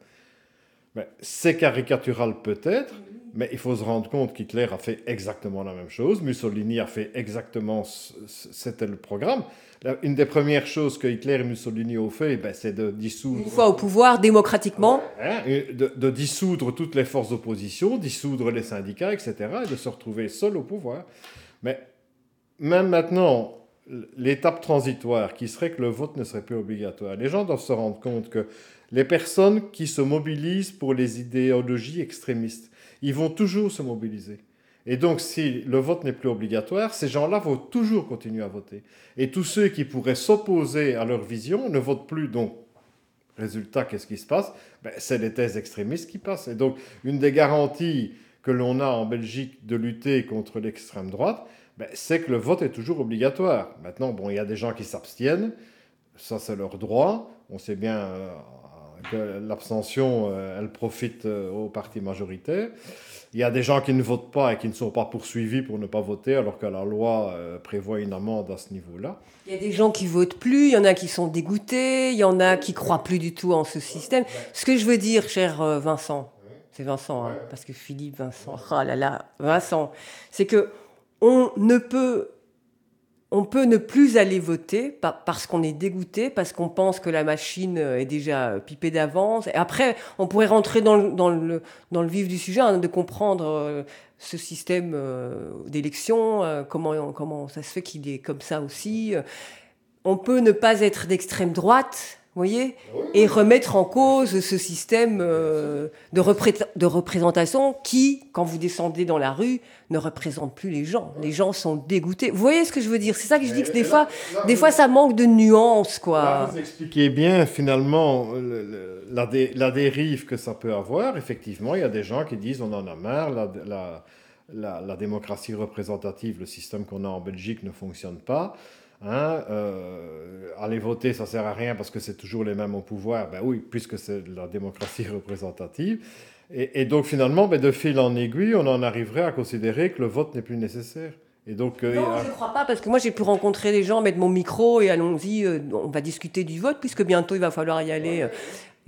C: Mais c'est caricatural peut-être, mais il faut se rendre compte qu'Hitler a fait exactement la même chose, Mussolini a fait exactement, c'était le programme. Une des premières choses que Hitler et Mussolini ont fait, ben, c'est de dissoudre...
A: Une fois au pouvoir, démocratiquement.
C: Hein, de, de dissoudre toutes les forces d'opposition, dissoudre les syndicats, et cetera, et de se retrouver seul au pouvoir. Mais même maintenant, l'étape transitoire, qui serait que le vote ne serait plus obligatoire, les gens doivent se rendre compte que les personnes qui se mobilisent pour les idéologies extrémistes, ils vont toujours se mobiliser. Et donc, si le vote n'est plus obligatoire, ces gens-là vont toujours continuer à voter. Et tous ceux qui pourraient s'opposer à leur vision ne votent plus. Donc, résultat, qu'est-ce qui se passe? Ben, c'est les thèses extrémistes qui passent. Et donc, une des garanties que l'on a en Belgique de lutter contre l'extrême droite, ben, c'est que le vote est toujours obligatoire. Maintenant, bon, il y a des gens qui s'abstiennent. Ça, c'est leur droit. On sait bien euh, que l'abstention, euh, elle profite euh, au parti majoritaire. Il y a des gens qui ne votent pas et qui ne sont pas poursuivis pour ne pas voter, alors que la loi euh, prévoit une amende à ce niveau-là.
A: Il y a des gens qui votent plus, il y en a qui sont dégoûtés, il y en a qui croient plus du tout en ce système. Ce que je veux dire, cher Vincent, c'est Vincent, hein, parce que Philippe, Vincent, ah là là, Vincent, c'est que on ne peut... On peut ne plus aller voter parce qu'on est dégoûté, parce qu'on pense que la machine est déjà pipée d'avance. Et après, on pourrait rentrer dans le, dans le, dans le vif du sujet, hein, de comprendre ce système d'élection, comment, comment ça se fait qu'il est comme ça aussi. On peut ne pas être d'extrême droite, vous voyez, et remettre en cause ce système euh, de, repré- de représentation qui, quand vous descendez dans la rue, ne représente plus les gens. Les gens sont dégoûtés. Vous voyez ce que je veux dire? C'est ça que je dis, que des fois, des fois ça manque de nuances, quoi.
C: Là, vous expliquez bien, finalement, le, le, la, dé, la dérive que ça peut avoir. Effectivement, il y a des gens qui disent on en a marre, la, la, la, la démocratie représentative, le système qu'on a en Belgique ne fonctionne pas. Hein, euh, aller voter, ça sert à rien parce que c'est toujours les mêmes au pouvoir. Ben oui, puisque c'est la démocratie représentative. Et, et donc finalement, ben de fil en aiguille, on en arriverait à considérer que le vote n'est plus nécessaire. Et donc, euh,
A: non,
C: a...
A: je ne crois pas, parce que moi j'ai pu rencontrer des gens, mettre mon micro et allons-y, euh, on va discuter du vote, puisque bientôt il va falloir y aller. Euh,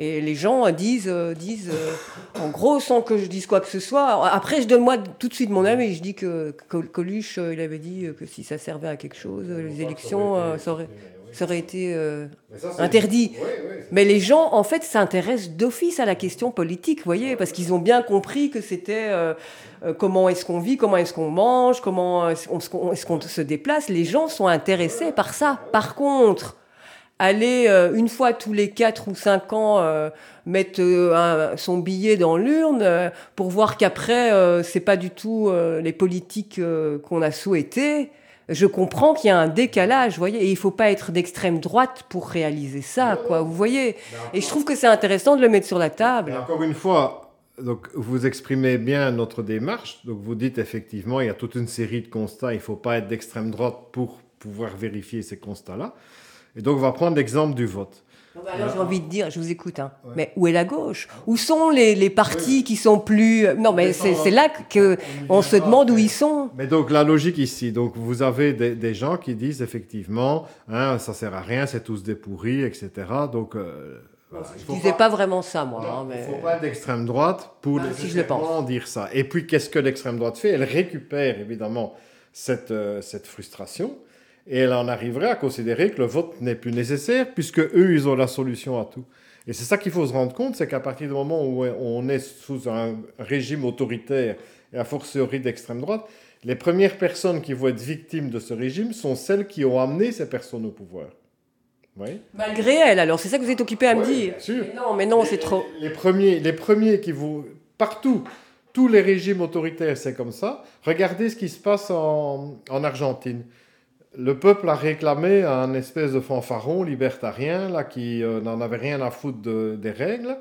A: Et les gens disent, euh, disent euh, en gros, sans que je dise quoi que ce soit. Après, je donne moi tout de suite mon avis et je dis que, que Coluche, euh, il avait dit que si ça servait à quelque chose, euh, les élections, euh, ça aurait, ça aurait été euh, ça, interdit. Oui, oui, Mais les gens, en fait, s'intéressent d'office à la question politique, vous voyez, parce qu'ils ont bien compris que c'était euh, euh, comment est-ce qu'on vit, comment est-ce qu'on mange, comment est-ce qu'on, est-ce qu'on se déplace. Les gens sont intéressés par ça. Par contre, aller euh, une fois tous les quatre ou cinq ans euh, mettre euh, un, son billet dans l'urne euh, pour voir qu'après euh, c'est pas du tout euh, les politiques euh, qu'on a souhaitées. Je comprends qu'il y a un décalage, vous voyez, et il faut pas être d'extrême droite pour réaliser ça, quoi, vous voyez. Et je trouve que c'est intéressant de le mettre sur la table.
C: Et encore une fois, donc vous exprimez bien notre démarche. Donc vous dites effectivement, il y a toute une série de constats. Il faut pas être d'extrême droite pour pouvoir vérifier ces constats-là. Et donc, on va prendre l'exemple du vote.
A: Non, bah alors, j'ai envie de dire, je vous écoute, hein, ouais. Mais où est la gauche ? Où sont les, les partis ouais. qui sont plus... Non, mais c'est, c'est là qu'on se demande où ils sont.
C: Mais donc, la logique ici, donc vous avez des, des gens qui disent effectivement, hein, ça sert à rien, c'est tous des pourris, et cetera. Donc... Euh,
A: voilà. Je ne disais pas... pas vraiment ça, moi.
C: Non,
A: hein, mais...
C: Il ne faut pas être d'extrême droite pour
A: ben, si je le pense.
C: dire ça. Et puis, qu'est-ce que l'extrême droite fait ? Elle récupère, évidemment, cette, euh, cette frustration. Et elle en arriverait à considérer que le vote n'est plus nécessaire, puisque eux, ils ont la solution à tout. Et c'est ça qu'il faut se rendre compte, c'est qu'à partir du moment où on est sous un régime autoritaire, et a fortiori d'extrême droite, les premières personnes qui vont être victimes de ce régime sont celles qui ont amené ces personnes au pouvoir. Oui.
A: Malgré elles, alors, c'est ça que vous êtes occupé à
C: oui,
A: me dire.
C: Bien sûr.
A: Mais non, mais non,
C: les,
A: c'est trop...
C: Les, les, premiers, les premiers qui vont... Partout, tous les régimes autoritaires, c'est comme ça. Regardez ce qui se passe en, en Argentine. Le peuple a réclamé un espèce de fanfaron libertarien là, qui euh, n'en avait rien à foutre de, des règles.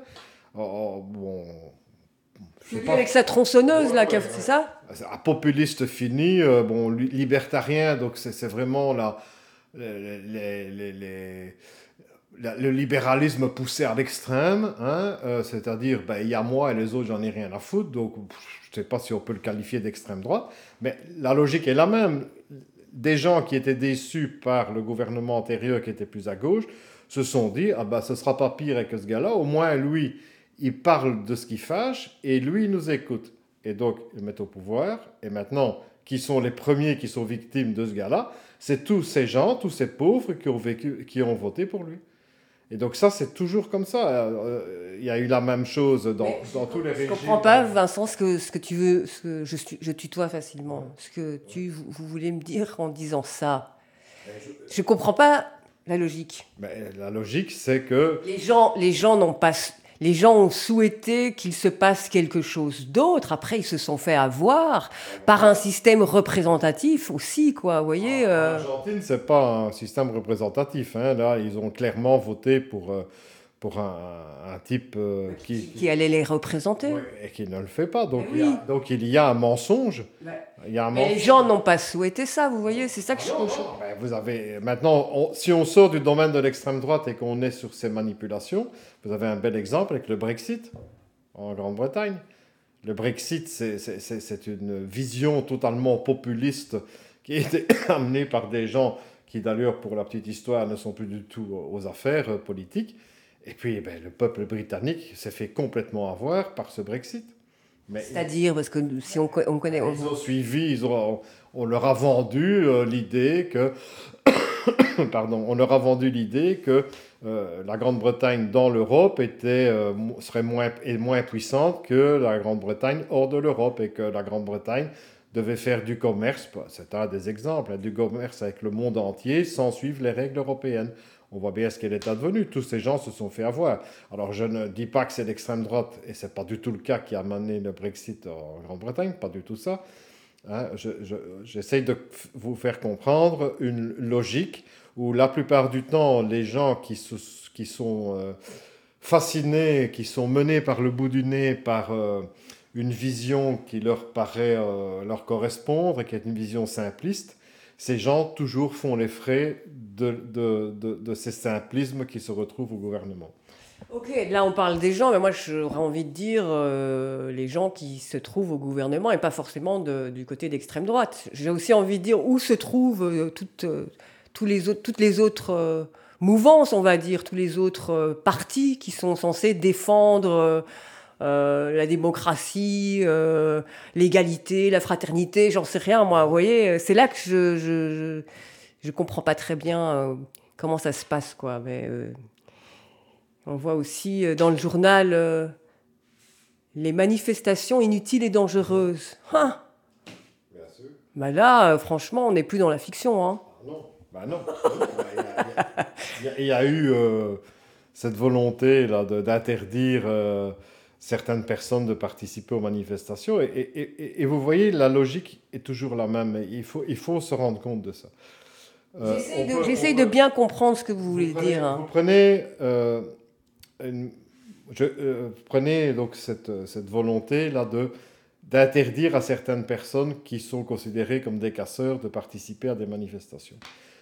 C: Oh, bon,
A: je sais pas. Avec sa tronçonneuse, ouais, là, ouais, c'est ouais. ça ?
C: Un populiste fini, euh, bon, libertarien, donc c'est, c'est vraiment la, les, les, les, les, la, le libéralisme poussé à l'extrême, hein, euh, c'est-à-dire, ben, il y a moi et les autres, j'en ai rien à foutre, donc je ne sais pas si on peut le qualifier d'extrême droite, mais la logique est la même. Des gens qui étaient déçus par le gouvernement antérieur qui était plus à gauche se sont dit « Ah ben, ce ne sera pas pire que ce gars-là. Au moins, lui, il parle de ce qui fâche et lui, il nous écoute. » Et donc, ils le mettent au pouvoir. Et maintenant, qui sont les premiers qui sont victimes de ce gars-là ? C'est tous ces gens, tous ces pauvres qui ont, vécu, qui ont voté pour lui. Et donc ça, c'est toujours comme ça. Euh, il y a eu la même chose dans, dans tous les régimes.
A: Je ne comprends pas, Vincent, ce que, ce que tu veux... Ce que je, je tutoie facilement. Ce que tu vous, vous voulez me dire en disant ça. Je ne comprends pas la logique.
C: Mais la logique, c'est que...
A: Les gens, les gens n'ont pas... Les gens ont souhaité qu'il se passe quelque chose d'autre. Après, ils se sont fait avoir par un système représentatif aussi, quoi. Vous voyez. Euh...
C: En Argentine, c'est pas un système représentatif. Hein. Là, ils ont clairement voté pour euh, pour un, un type euh, qui,
A: qui qui allait les représenter.
C: Ouais, et qui ne le fait pas. Donc,
A: oui.
C: il y a, donc il y a un mensonge.
A: Ouais.
C: Il y a un
A: Mais
C: mensonge.
A: les gens n'ont pas souhaité ça. Vous voyez, c'est ça que je comprends.
C: Ben, vous avez maintenant, on, si on sort du domaine de l'extrême droite et qu'on est sur ces manipulations. Vous avez un bel exemple avec le Brexit en Grande-Bretagne. Le Brexit, c'est, c'est, c'est, c'est une vision totalement populiste qui a été amenée par des gens qui, d'ailleurs, pour la petite histoire, ne sont plus du tout aux affaires politiques. Et puis, ben, le peuple britannique s'est fait complètement avoir par ce Brexit.
A: Mais C'est-à-dire, parce que si on, on connaît... On...
C: Ils ont suivi, ils ont, on leur a vendu euh, l'idée que... Pardon, on leur a vendu l'idée que euh, la Grande-Bretagne dans l'Europe était, euh, serait moins, est moins puissante que la Grande-Bretagne hors de l'Europe et que la Grande-Bretagne devait faire du commerce, c'est un des exemples, hein, du commerce avec le monde entier sans suivre les règles européennes. On voit bien ce qu'elle est advenue. Tous ces gens se sont fait avoir. Alors, je ne dis pas que c'est l'extrême droite, et ce n'est pas du tout le cas qui a mené le Brexit en Grande-Bretagne, pas du tout ça. Hein, je, je, j'essaye de vous faire comprendre une logique où la plupart du temps, les gens qui, se, qui sont euh, fascinés, qui sont menés par le bout du nez par euh, une vision qui leur paraît euh, leur correspondre, et qui est une vision simpliste, ces gens toujours font les frais de, de, de, de ces simplismes qui se retrouvent au gouvernement.
A: Ok, là on parle des gens, mais moi j'aurais envie de dire euh, les gens qui se trouvent au gouvernement et pas forcément de, du côté d'extrême droite. J'ai aussi envie de dire où se trouvent euh, toutes, euh, tous les autres, toutes les autres euh, mouvances, on va dire, tous les autres euh, partis qui sont censés défendre euh, euh, la démocratie, euh, l'égalité, la fraternité, j'en sais rien, moi. Vous voyez, c'est là que je je, je, je comprends pas très bien euh, comment ça se passe, quoi. Mais euh, on voit aussi euh, dans le journal euh, les manifestations inutiles et dangereuses. Hein,
C: Bien sûr.
A: bah là, euh, franchement, on n'est plus dans la fiction, hein.
C: Ah non, bah non. Il y, a, il y a eu euh, cette volonté là, de, d'interdire euh, certaines personnes de participer aux manifestations. Et, et, et, et vous voyez, la logique est toujours la même. Il faut, il faut se rendre compte de ça.
A: Euh, j'essaye de, peut, j'essaye de bien comprendre ce que vous voulez
C: vous prenez,
A: dire. Hein.
C: Vous prenez, euh, une, je, euh, prenez donc cette, cette volonté là de d'interdire à certaines personnes qui sont considérées comme des casseurs de participer à des manifestations.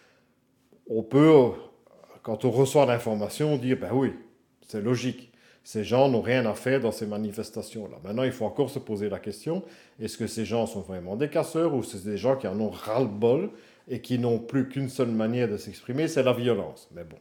C: On peut, quand on reçoit l'information, dire « ben oui, c'est logique, ces gens n'ont rien à faire dans ces manifestations-là ». Maintenant, il faut encore se poser la question, est-ce que ces gens sont vraiment des casseurs ou c'est des gens qui en ont ras-le-bol et qui n'ont plus qu'une seule manière de s'exprimer, c'est la violence. Mais bon,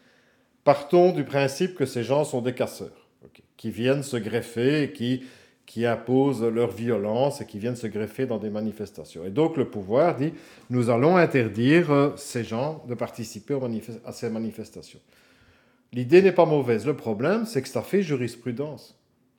C: partons du principe que ces gens sont des casseurs, okay, qui viennent se greffer et qui... qui imposent leur violence et qui viennent se greffer dans des manifestations. Et donc le pouvoir dit, nous allons interdire euh, ces gens de participer aux manifest- à ces manifestations. L'idée n'est pas mauvaise. Le problème, c'est que ça fait jurisprudence.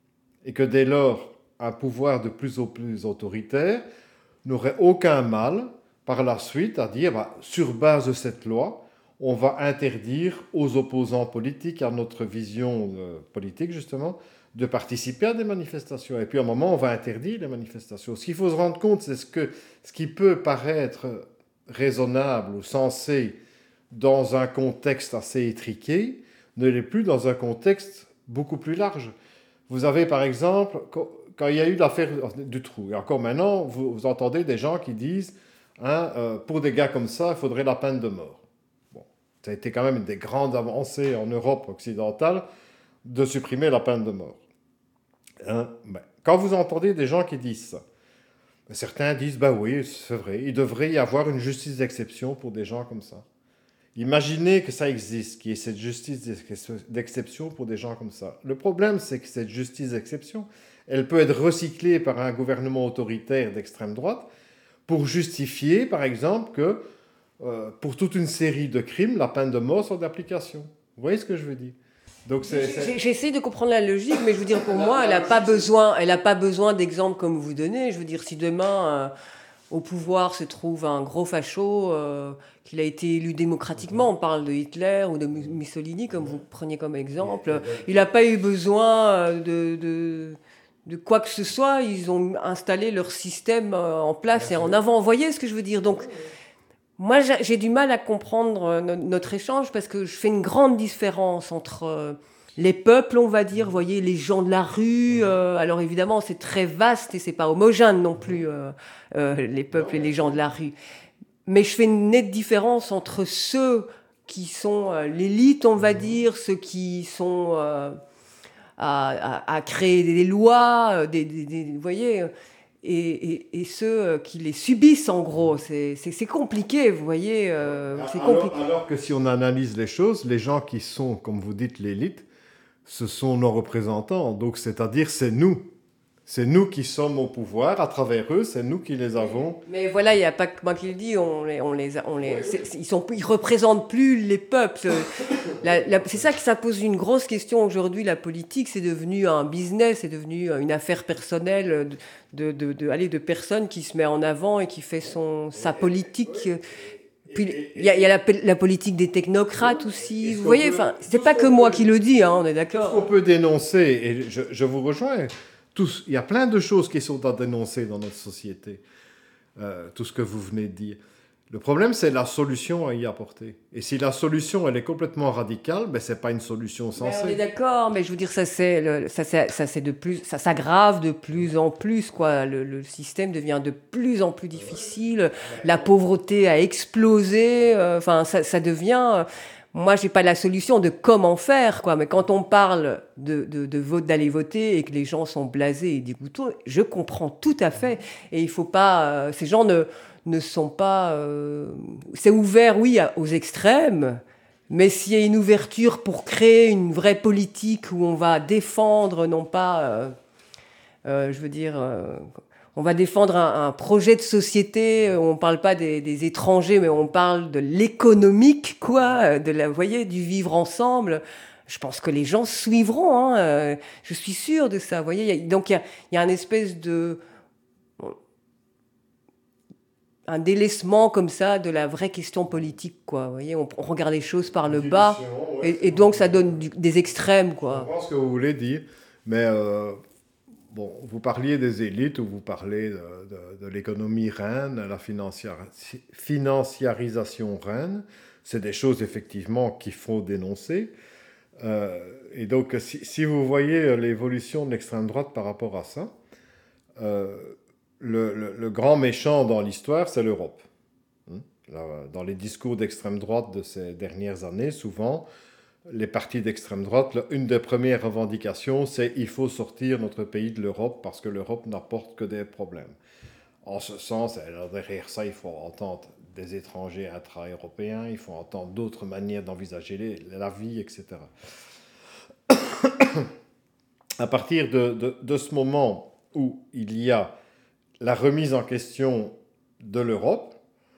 C: Et que dès lors, un pouvoir de plus en plus autoritaire n'aurait aucun mal, par la suite, à dire, bah, sur base de cette loi, on va interdire aux opposants politiques, à notre vision euh, politique justement, de participer à des manifestations. Et puis à un moment, on va interdire les manifestations. Ce qu'il faut se rendre compte, c'est ce, que, ce qui peut paraître raisonnable ou sensé dans un contexte assez étriqué, ne l'est plus dans un contexte beaucoup plus large. Vous avez par exemple, quand il y a eu l'affaire du trou, et encore maintenant, vous, vous entendez des gens qui disent hein, euh, pour des gars comme ça, il faudrait la peine de mort. Bon, ça a été quand même une des grandes avancées en Europe occidentale de supprimer la peine de mort. Hein, ben, quand vous entendez des gens qui disent ça, ben, certains disent, ben oui, c'est vrai, il devrait y avoir une justice d'exception pour des gens comme ça. Imaginez que ça existe, qu'il y ait cette justice d'exception pour des gens comme ça. Le problème, c'est que cette justice d'exception, elle peut être recyclée par un gouvernement autoritaire d'extrême droite pour justifier, par exemple, que euh, pour toute une série de crimes, la peine de mort soit d'application. Vous voyez ce que je veux dire ? Donc c'est, c'est...
A: J'essaie de comprendre la logique, mais je veux dire, pour moi, elle n'a pas besoin, elle n'a pas besoin d'exemples comme vous donnez. Je veux dire, si demain, euh, au pouvoir se trouve un gros facho, euh, qu'il a été élu démocratiquement, on parle de Hitler ou de Mussolini, comme vous preniez comme exemple, il n'a pas eu besoin de, de, de quoi que ce soit. Ils ont installé leur système en place et en avant. Vous voyez ce que je veux dire ? Donc, moi, j'ai du mal à comprendre notre échange parce que je fais une grande différence entre les peuples, on va dire, vous voyez, les gens de la rue. Euh, alors évidemment, c'est très vaste et c'est pas homogène non plus, euh, euh, les peuples et les gens de la rue. Mais je fais une nette différence entre ceux qui sont euh, l'élite, on va dire, ceux qui sont euh, à, à, à créer des lois, des, des, des, vous voyez. Et, et, et ceux qui les subissent, en gros. C'est, c'est, c'est compliqué, vous voyez. Euh, c'est compliqué.
C: Alors, alors que si on analyse les choses, les gens qui sont, comme vous dites, l'élite, ce sont nos représentants. Donc, c'est-à-dire, c'est nous. C'est nous qui sommes au pouvoir, à travers eux, c'est nous qui les avons.
A: Mais voilà, il n'y a pas que moi qui le dis, on les, on les, on les, c'est, c'est, ils sont, ils représentent plus les peuples. La, la, c'est ça que ça pose une grosse question aujourd'hui. La politique, c'est devenu un business, c'est devenu une affaire personnelle de, de, de, de, allez, de personnes qui se met en avant et qui fait son, sa politique. Puis il y a, y a la, la politique des technocrates aussi. Vous voyez, enfin, c'est pas que moi qui le dis, hein, on est d'accord.
C: On peut dénoncer, et je, je vous rejoins. Tous, il y a plein de choses qui sont à dénoncer dans notre société, euh, tout ce que vous venez de dire. Le problème, c'est la solution à y apporter. Et si la solution, elle est complètement radicale, ben, ce n'est pas une solution sensée.
A: Ben, on est d'accord, mais je veux dire, ça, c'est le, ça, c'est, ça, c'est de plus, ça s'aggrave de plus en plus, quoi. Le, le système devient de plus en plus difficile, la pauvreté a explosé, euh, enfin, ça, ça devient... Euh, Moi, j'ai pas la solution de comment faire, quoi. Mais quand on parle de, de, de vote, d'aller voter et que les gens sont blasés et dégoûtés, je comprends tout à fait. Et il faut pas, euh, ces gens ne, ne sont pas, euh, c'est ouvert, oui, aux extrêmes, Mais s'il y a une ouverture pour créer une vraie politique où on va défendre, non pas, euh, euh, je veux dire, euh, on va défendre un, un projet de société, on ne parle pas des, des étrangers, mais on parle de l'économique, quoi, de la, vous voyez, du vivre ensemble. Je pense que les gens suivront, hein, euh, je suis sûre de ça, vous voyez. Y a, donc il y a, y a un espèce de... un délaissement comme ça de la vraie question politique, quoi. Vous voyez, on, on regarde les choses par le bas, ouais, et, et donc ça donne du, des extrêmes, quoi.
C: Je comprends ce que vous voulez dire, mais euh, bon, vous parliez des élites, ou vous parlez de, de, de l'économie reine, la financiari- financiarisation reine. C'est des choses, effectivement, qu'il faut dénoncer. Euh, et donc, si, si vous voyez l'évolution de l'extrême droite par rapport à ça, euh, Le, le, le grand méchant dans l'histoire, c'est l'Europe. Dans les discours d'extrême droite de ces dernières années, souvent, les partis d'extrême droite, une des premières revendications, c'est il faut sortir notre pays de l'Europe parce que l'Europe n'apporte que des problèmes. En ce sens, alors derrière ça, il faut entendre des étrangers intra-européens, il faut entendre d'autres manières d'envisager les, la vie, et cetera. À partir de, de, de ce moment où il y a la remise en question de l'Europe,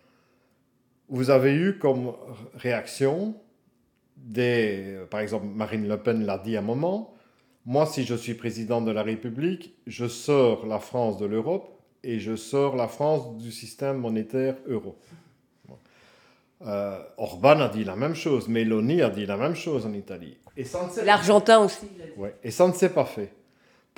C: vous avez eu comme réaction des... Par exemple, Marine Le Pen l'a dit à un moment, moi, si je suis président de la République, je sors la France de l'Europe et je sors la France du système monétaire euro. Euh, Orban a dit la même chose, Meloni a dit la même chose en Italie. Et ça ne s'est
A: L'Argentin
C: pas...
A: aussi.
C: Ouais. Et ça ne s'est pas fait. Pourquoi ?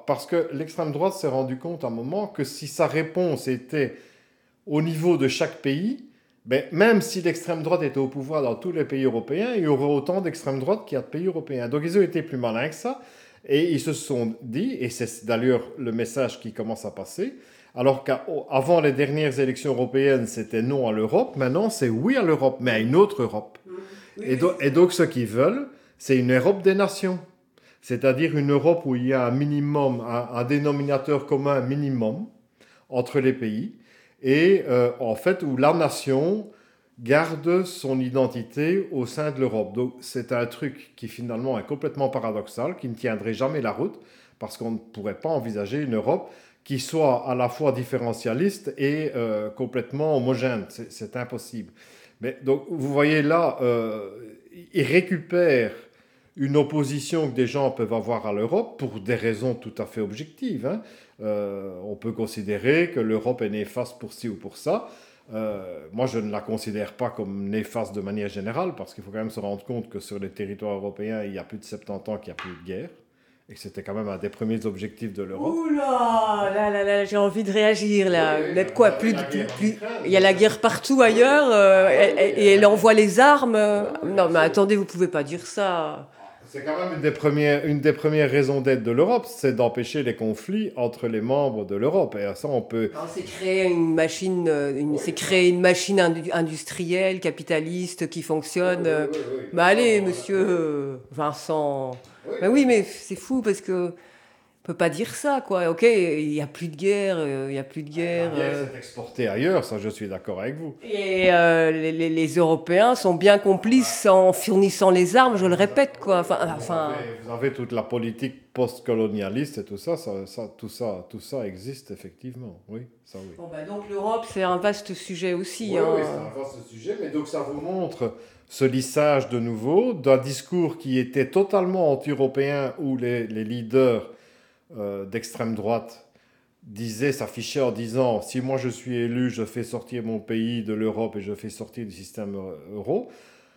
C: Parce que l'extrême droite s'est rendu compte à un moment que si sa réponse était au niveau de chaque pays, ben, même si l'extrême droite était au pouvoir dans tous les pays européens, il y aurait autant d'extrême droite qu'il y a de pays européens. Donc ils ont été plus malins que ça, et ils se sont dit, et c'est d'ailleurs le message qui commence à passer, alors qu'avant les dernières élections européennes, c'était non à l'Europe, maintenant c'est oui à l'Europe, mais à une autre Europe. Oui, et, do- et donc ce qu'ils veulent, c'est une Europe des nations. C'est-à-dire une Europe où il y a un minimum, un, un dénominateur commun minimum entre les pays, et euh, en fait où la nation garde son identité au sein de l'Europe. Donc c'est un truc qui finalement est complètement paradoxal, qui ne tiendrait jamais la route, parce qu'on ne pourrait pas envisager une Europe qui soit à la fois différentialiste et euh, complètement homogène. C'est, c'est impossible. Mais donc vous voyez là, euh, ils récupèrent une opposition que des gens peuvent avoir à l'Europe pour des raisons tout à fait objectives. Hein. Euh, on peut considérer que l'Europe est néfaste pour ci ou pour ça. Euh, moi, je ne la considère pas comme néfaste de manière générale, parce qu'il faut quand même se rendre compte que sur les territoires européens, il y a plus de soixante-dix ans qu'il n'y a plus de guerre, et que c'était quand même un des premiers objectifs de l'Europe.
A: Ouh là, là, là, là, j'ai envie de réagir, là. Oui, Vous êtes quoi plus, plus, plus... Il y a la guerre partout ailleurs, euh, et, et elle envoie les armes. Euh... Non, mais attendez, vous ne pouvez pas dire ça.
C: C'est quand même une des premières, une des premières raisons d'être de l'Europe, c'est d'empêcher les conflits entre les membres de l'Europe. Et à ça, on peut...
A: Non, c'est créer une machine, une, c'est créer une machine industrielle, capitaliste, qui fonctionne. Oui, oui, oui, oui. Bah allez, monsieur Vincent. Oui, bah oui, mais c'est fou parce que... On peut pas dire ça, quoi. Ok, il n'y a plus de guerre, il y a plus de guerre.
C: La guerre s'est exportée ailleurs, ça je suis d'accord avec vous.
A: Et euh, les, les, les Européens sont bien complices en fournissant les armes, je le répète, quoi. Enfin,
C: vous,
A: enfin...
C: avez, vous avez toute la politique post-colonialiste et tout ça, ça, ça, tout ça, tout ça existe effectivement, oui, ça oui.
A: Bon, bah donc l'Europe, c'est un vaste sujet aussi.
C: Oui,
A: hein.
C: oui, c'est un vaste sujet, mais donc ça vous montre ce lissage de nouveau d'un discours qui était totalement anti-européen où les, les leaders Euh, d'extrême droite disait, s'affichait en disant si moi je suis élu, je fais sortir mon pays de l'Europe et je fais sortir du système euro.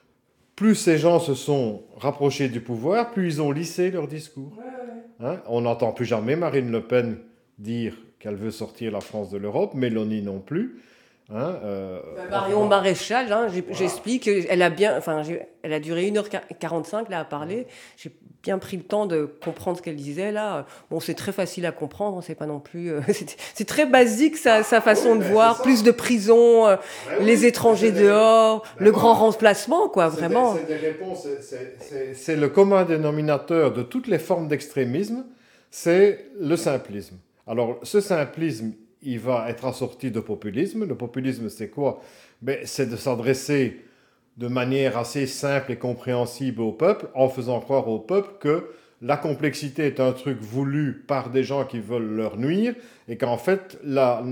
C: Plus ces gens se sont rapprochés du pouvoir, plus ils ont lissé leur discours. Hein, on n'entend plus jamais Marine Le Pen dire qu'elle veut sortir la France de l'Europe, Mélanie non plus. Hein, euh,
A: Marion Maréchal, hein, j'explique, voilà. Elle a bien, enfin, elle a duré une heure quarante-cinq là à parler. J'ai bien pris le temps de comprendre ce qu'elle disait là. Bon, c'est très facile à comprendre, c'est pas non plus, euh, c'est, c'est très basique sa, sa façon oui, de voir, plus de prisons, euh, ben les oui, étrangers dehors, ben le ben grand remplacement, quoi, c'est vraiment.
C: Des, c'est des réponses, c'est, c'est, c'est, c'est le commun dénominateur de toutes les formes d'extrémisme, c'est le simplisme. Alors, ce simplisme, il va être assorti de populisme. Le populisme, c'est quoi ? Ben, c'est de s'adresser de manière assez simple et compréhensible au peuple, en faisant croire au peuple que la complexité est un truc voulu par des gens qui veulent leur nuire, et qu'en fait, la,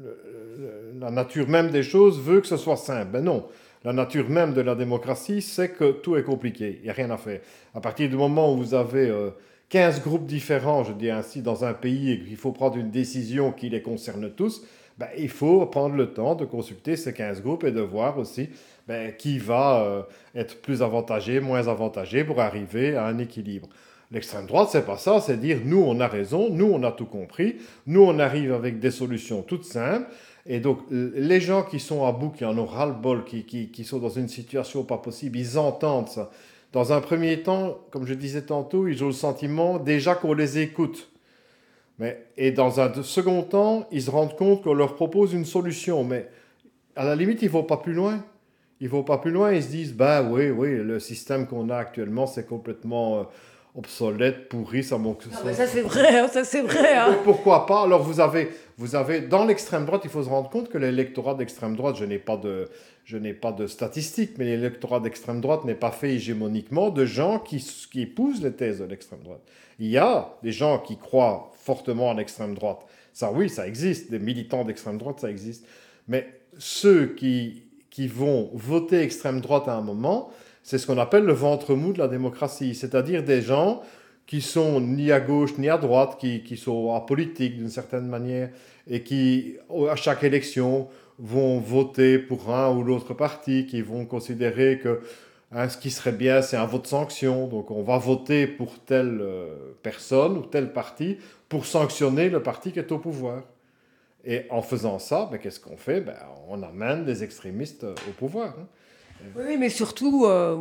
C: la nature même des choses veut que ce soit simple. Ben non, la nature même de la démocratie, c'est que tout est compliqué, il n'y a rien à faire. À partir du moment où vous avez euh, quinze groupes différents, je dis ainsi, dans un pays, et qu'il faut prendre une décision qui les concerne tous, ben, il faut prendre le temps de consulter ces quinze groupes et de voir aussi ben, qui va euh, être plus avantagé, moins avantagé pour arriver à un équilibre. L'extrême droite, c'est pas ça, c'est dire nous on a raison, nous on a tout compris, nous on arrive avec des solutions toutes simples. Et donc les gens qui sont à bout, qui en ont ras-le-bol, qui, qui, qui sont dans une situation pas possible, ils entendent ça. Dans un premier temps, comme je disais tantôt, ils ont le sentiment déjà qu'on les écoute. Mais, et dans un second temps, ils se rendent compte qu'on leur propose une solution. Mais à la limite, il ne faut pas plus loin. Il ne faut pas plus loin. Ils se disent, bah oui, oui, le système qu'on a actuellement, c'est complètement euh, obsolète, pourri. Ça, manque,
A: non, mais ça c'est vrai, hein, ça c'est vrai. Hein.
C: Pourquoi pas? Alors vous avez, vous avez, dans l'extrême droite, il faut se rendre compte que l'électorat d'extrême droite, je n'ai pas de, je n'ai pas de statistiques, mais l'électorat d'extrême droite n'est pas fait hégémoniquement de gens qui, qui épousent les thèses de l'extrême droite. Il y a des gens qui croient fortement à l'extrême droite. Ça, oui, ça existe. Des militants d'extrême droite, ça existe. Mais ceux qui, qui vont voter extrême droite à un moment, c'est ce qu'on appelle le ventre mou de la démocratie. C'est-à-dire des gens qui sont ni à gauche ni à droite, qui, qui sont apolitiques d'une certaine manière, et qui, à chaque élection, vont voter pour un ou l'autre parti, qui vont considérer que hein, ce qui serait bien, c'est un vote sanction. Donc on va voter pour telle euh, personne ou tel parti pour sanctionner le parti qui est au pouvoir. Et en faisant ça, ben, qu'est-ce qu'on fait? Ben, on amène des extrémistes au pouvoir. Hein.
A: Oui, mais surtout, euh,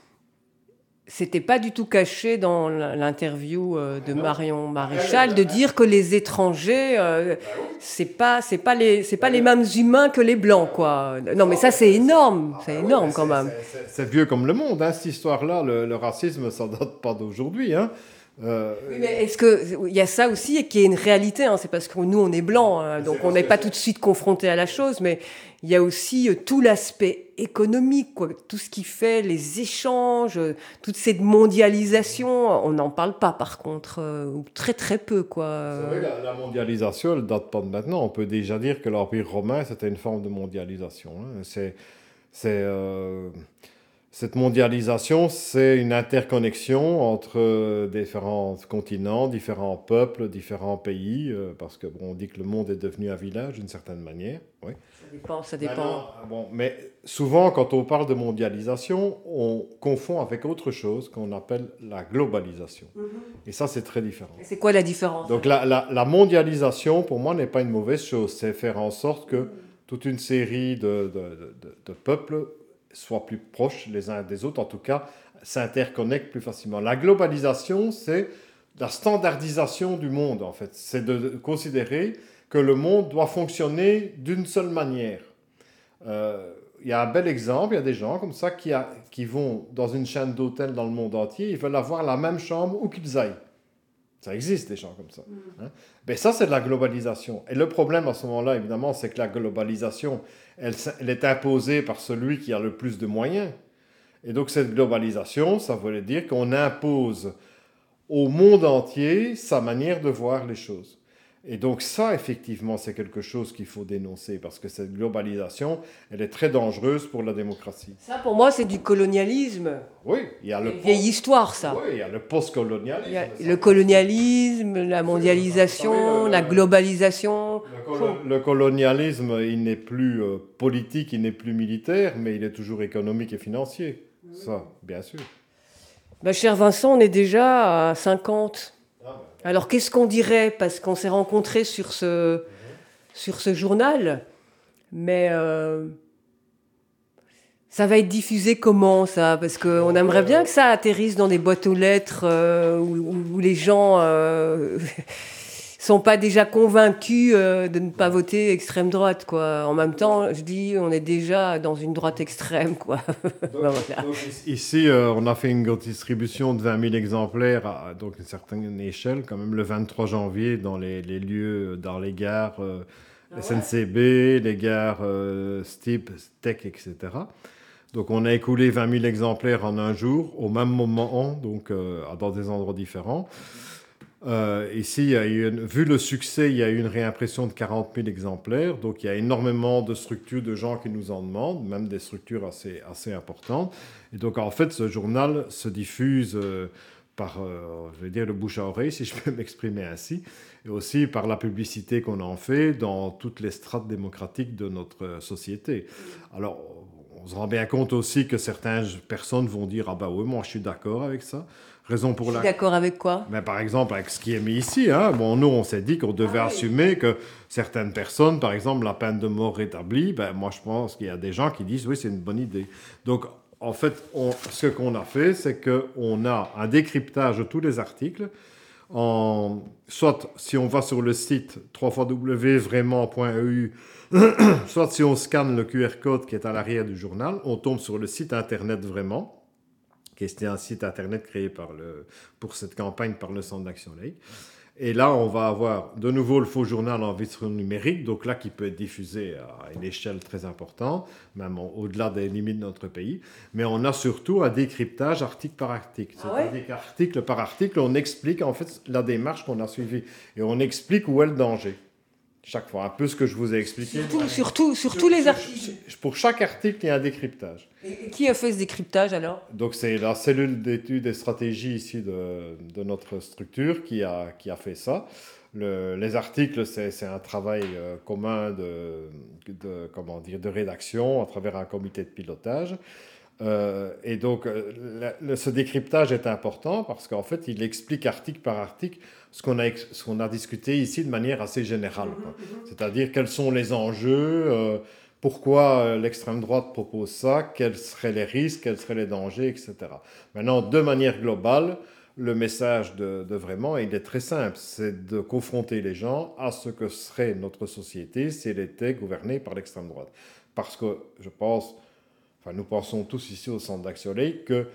A: c'était pas du tout caché dans l'interview euh, de Marion Maréchal de dire que les étrangers, euh, c'est pas, c'est pas les, c'est pas les mêmes humains que les blancs, quoi. Non, mais ça, c'est énorme, c'est énorme quand même.
C: C'est vieux comme le monde, hein, cette histoire-là. Le, le racisme, ça date pas d'aujourd'hui, hein.
A: Euh... Oui, mais est-ce qu'il y a ça aussi et qui est une réalité, hein, c'est parce que nous on est blancs, hein, donc on n'est pas tout de suite confronté à la chose, mais il y a aussi euh, tout l'aspect économique, quoi, tout ce qui fait les échanges, euh, toute cette mondialisation, on n'en parle pas par contre, euh, très très peu, quoi.
C: C'est vrai, la, la mondialisation, elle date pas de maintenant. On peut déjà dire que l'Empire romain c'était une forme de mondialisation. Hein. C'est, c'est euh... Cette mondialisation, c'est une interconnexion entre différents continents, différents peuples, différents pays, parce que bon, on dit que le monde est devenu un village d'une certaine manière. Oui.
A: Ça dépend, ça dépend.
C: Maintenant, bon, mais souvent, quand on parle de mondialisation, on confond avec autre chose qu'on appelle la globalisation. Mm-hmm. Et ça, c'est très différent.
A: Et c'est quoi la différence?
C: Donc la, la, la mondialisation, pour moi, n'est pas une mauvaise chose. C'est faire en sorte que toute une série de, de, de, de peuples soient plus proches les uns des autres, en tout cas, s'interconnectent plus facilement. La globalisation, c'est la standardisation du monde, en fait. C'est de considérer que le monde doit fonctionner d'une seule manière. Euh, il y a un bel exemple, il y a des gens comme ça qui, a, qui vont dans une chaîne d'hôtels dans le monde entier, ils veulent avoir la même chambre où qu'ils aillent. Ça existe, des gens comme ça. Hein? Ben ça, c'est de la globalisation. Et le problème à ce moment-là, évidemment, c'est que la globalisation, elle, elle est imposée par celui qui a le plus de moyens. Et donc, cette globalisation, ça voulait dire qu'on impose au monde entier sa manière de voir les choses. Et donc ça, effectivement, c'est quelque chose qu'il faut dénoncer, parce que cette globalisation, elle est très dangereuse pour la démocratie.
A: Ça, pour moi, c'est du colonialisme.
C: Oui, il y a le...
A: Une vieille histoire, ça.
C: Oui, il y a le post-colonialisme.
A: Il y a le colonialisme, la mondialisation, la globalisation.
C: Le, colo- le colonialisme, il n'est plus euh, politique, il n'est plus militaire, mais il est toujours économique et financier. Oui. Ça, bien sûr.
A: Ben, cher Vincent, on est déjà à cinquante. Alors, qu'est-ce qu'on dirait? Parce qu'on s'est rencontrés sur ce, mmh. sur ce journal, mais euh, ça va être diffusé comment, ça? Parce qu'on aimerait bien que ça atterrisse dans des boîtes aux lettres euh, où, où les gens euh, sont pas déjà convaincus euh, de ne pas voter extrême droite, quoi. En même temps, je dis, on est déjà dans une droite extrême, quoi.
C: Donc, ben, voilà. Donc, ici, euh, on a fait une distribution de vingt mille exemplaires à donc une certaine échelle, quand même, le vingt-trois janvier, dans les, les lieux, dans les gares euh, ah ouais. S N C B, les gares euh, Stip, Tech, et cetera. Donc on a écoulé vingt mille exemplaires en un jour, au même moment, donc euh, dans des endroits différents. Euh, ici, il y a eu une, vu le succès, il y a eu une réimpression de quarante mille exemplaires. Donc il y a énormément de structures, de gens qui nous en demandent, même des structures assez, assez importantes. Et donc en fait, ce journal se diffuse euh, par, euh, je vais dire, le bouche à oreille, si je peux m'exprimer ainsi, et aussi par la publicité qu'on en fait dans toutes les strates démocratiques de notre société. Alors, on se rend bien compte aussi que certaines personnes vont dire « Ah ben oui, moi je suis d'accord avec ça ». Raison pour
A: Je suis
C: la...
A: d'accord avec quoi?
C: Mais par exemple, avec ce qui est mis ici, hein, bon, nous, on s'est dit qu'on devait
A: Ah oui.
C: assumer que certaines personnes, par exemple, la peine de mort rétablie, ben, moi, je pense qu'il y a des gens qui disent, oui, c'est une bonne idée. Donc, en fait, on, ce qu'on a fait, c'est qu'on a un décryptage de tous les articles. En, soit, si on va sur le site w w w point vraiment point e u, soit si on scanne le Q R code qui est à l'arrière du journal, on tombe sur le site internet Vraiment, qui est un site internet créé par le, pour cette campagne par le Centre d'Action Laïque. Et là, on va avoir de nouveau le faux journal en version numérique, donc là, qui peut être diffusé à une échelle très importante, même au-delà des limites de notre pays. Mais on a surtout un décryptage article par article.
A: Ah
C: C'est-à-dire
A: ouais?
C: qu'article par article, on explique en fait la démarche qu'on a suivie. Et on explique où est le danger. Chaque fois, un peu ce que je vous ai expliqué.
A: Surtout, surtout, sur tous les articles.
C: Pour chaque article, il y a un décryptage.
A: Et qui a fait ce décryptage alors?
C: Donc c'est la cellule d'études et stratégies ici de, de notre structure qui a, qui a fait ça. Le, les articles, c'est, c'est un travail euh, commun de, de, comment dire, de rédaction à travers un comité de pilotage. Euh, et donc, euh, le, ce décryptage est important parce qu'en fait, il explique article par article ce qu'on a, ce qu'on a discuté ici de manière assez générale, quoi. C'est-à-dire quels sont les enjeux, euh, pourquoi euh, l'extrême droite propose ça, quels seraient les risques, quels seraient les dangers, et cetera. Maintenant, de manière globale, le message de, de Vraiment, il est très simple, c'est de confronter les gens à ce que serait notre société si elle était gouvernée par l'extrême droite. Parce que je pense... Enfin, nous pensons tous ici au Centre d'Action Laïque que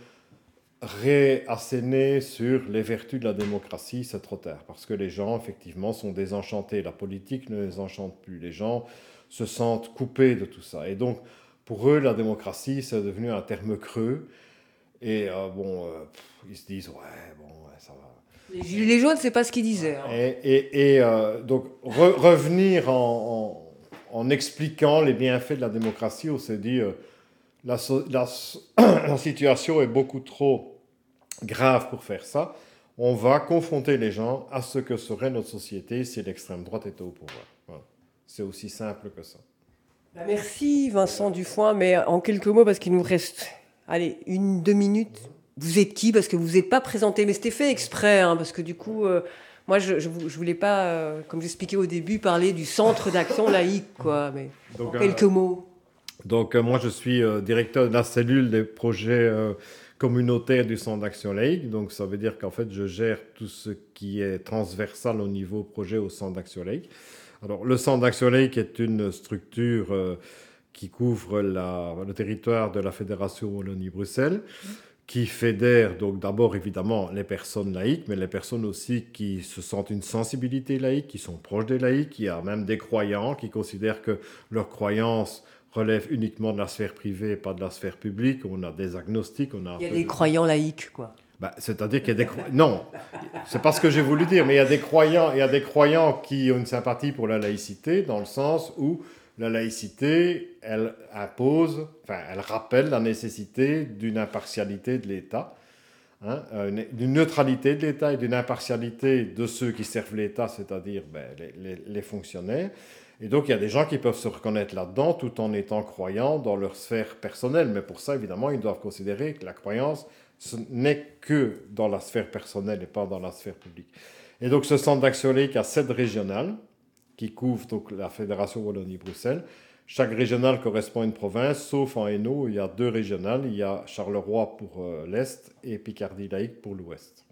C: réasséner sur les vertus de la démocratie, c'est trop tard. Parce que les gens, effectivement, sont désenchantés. La politique ne les enchante plus. Les gens se sentent coupés de tout ça. Et donc, pour eux, la démocratie, c'est devenu un terme creux. Et euh, bon, euh, pff, ils se disent, ouais, bon, ouais, ça va.
A: Les gilets jaunes, c'est pas ce qu'ils disaient. Hein.
C: Et, et, et euh, donc, re- revenir en, en, en expliquant les bienfaits de la démocratie, on s'est dit... Euh, La, la, la situation est beaucoup trop grave pour faire ça. On va confronter les gens à ce que serait notre société si l'extrême droite était au pouvoir. Voilà. C'est aussi simple que ça.
A: Merci Vincent Dufoin, mais en quelques mots, parce qu'il nous reste, allez, une, deux minutes. Vous êtes qui? Parce que vous n'êtes pas présenté, mais c'était fait exprès, hein, parce que du coup, euh, moi, je ne voulais pas, euh, comme j'expliquais au début, parler du Centre d'Action Laïque, quoi, mais
C: Donc,
A: en quelques
C: euh,
A: mots.
C: Donc, euh, moi, je suis euh, directeur de la cellule des projets euh, communautaires du Centre d'Action Laïque. Donc, ça veut dire qu'en fait, je gère tout ce qui est transversal au niveau projet au Centre d'Action Laïque. Alors, le Centre d'Action Laïque est une structure euh, qui couvre la, le territoire de la Fédération Wallonie-Bruxelles, qui fédère donc d'abord évidemment les personnes laïques, mais les personnes aussi qui se sentent une sensibilité laïque, qui sont proches des laïcs. Il y a même des croyants qui considèrent que leurs croyances relève uniquement de la sphère privée et pas de la sphère publique. On a des agnostiques. On a
A: Il y a des de... croyants laïcs, quoi.
C: Bah, c'est-à-dire qu'il y a des croyants... Non, c'est pas ce que j'ai voulu dire, mais il y a des croyants, il y a des croyants qui ont une sympathie pour la laïcité, dans le sens où la laïcité, elle impose, enfin, elle rappelle la nécessité d'une impartialité de l'État, hein, d'une neutralité de l'État et d'une impartialité de ceux qui servent l'État, c'est-à-dire ben, les, les, les fonctionnaires. Et donc, il y a des gens qui peuvent se reconnaître là-dedans tout en étant croyants dans leur sphère personnelle. Mais pour ça, évidemment, ils doivent considérer que la croyance ce n'est que dans la sphère personnelle et pas dans la sphère publique. Et donc, ce Centre d'Action Laïque a sept régionales qui couvrent donc la Fédération Wallonie-Bruxelles. Chaque régionale correspond à une province, sauf en Hainaut, il y a deux régionales. Il y a Charleroi pour euh, l'Est et Picardie laïque pour l'Ouest.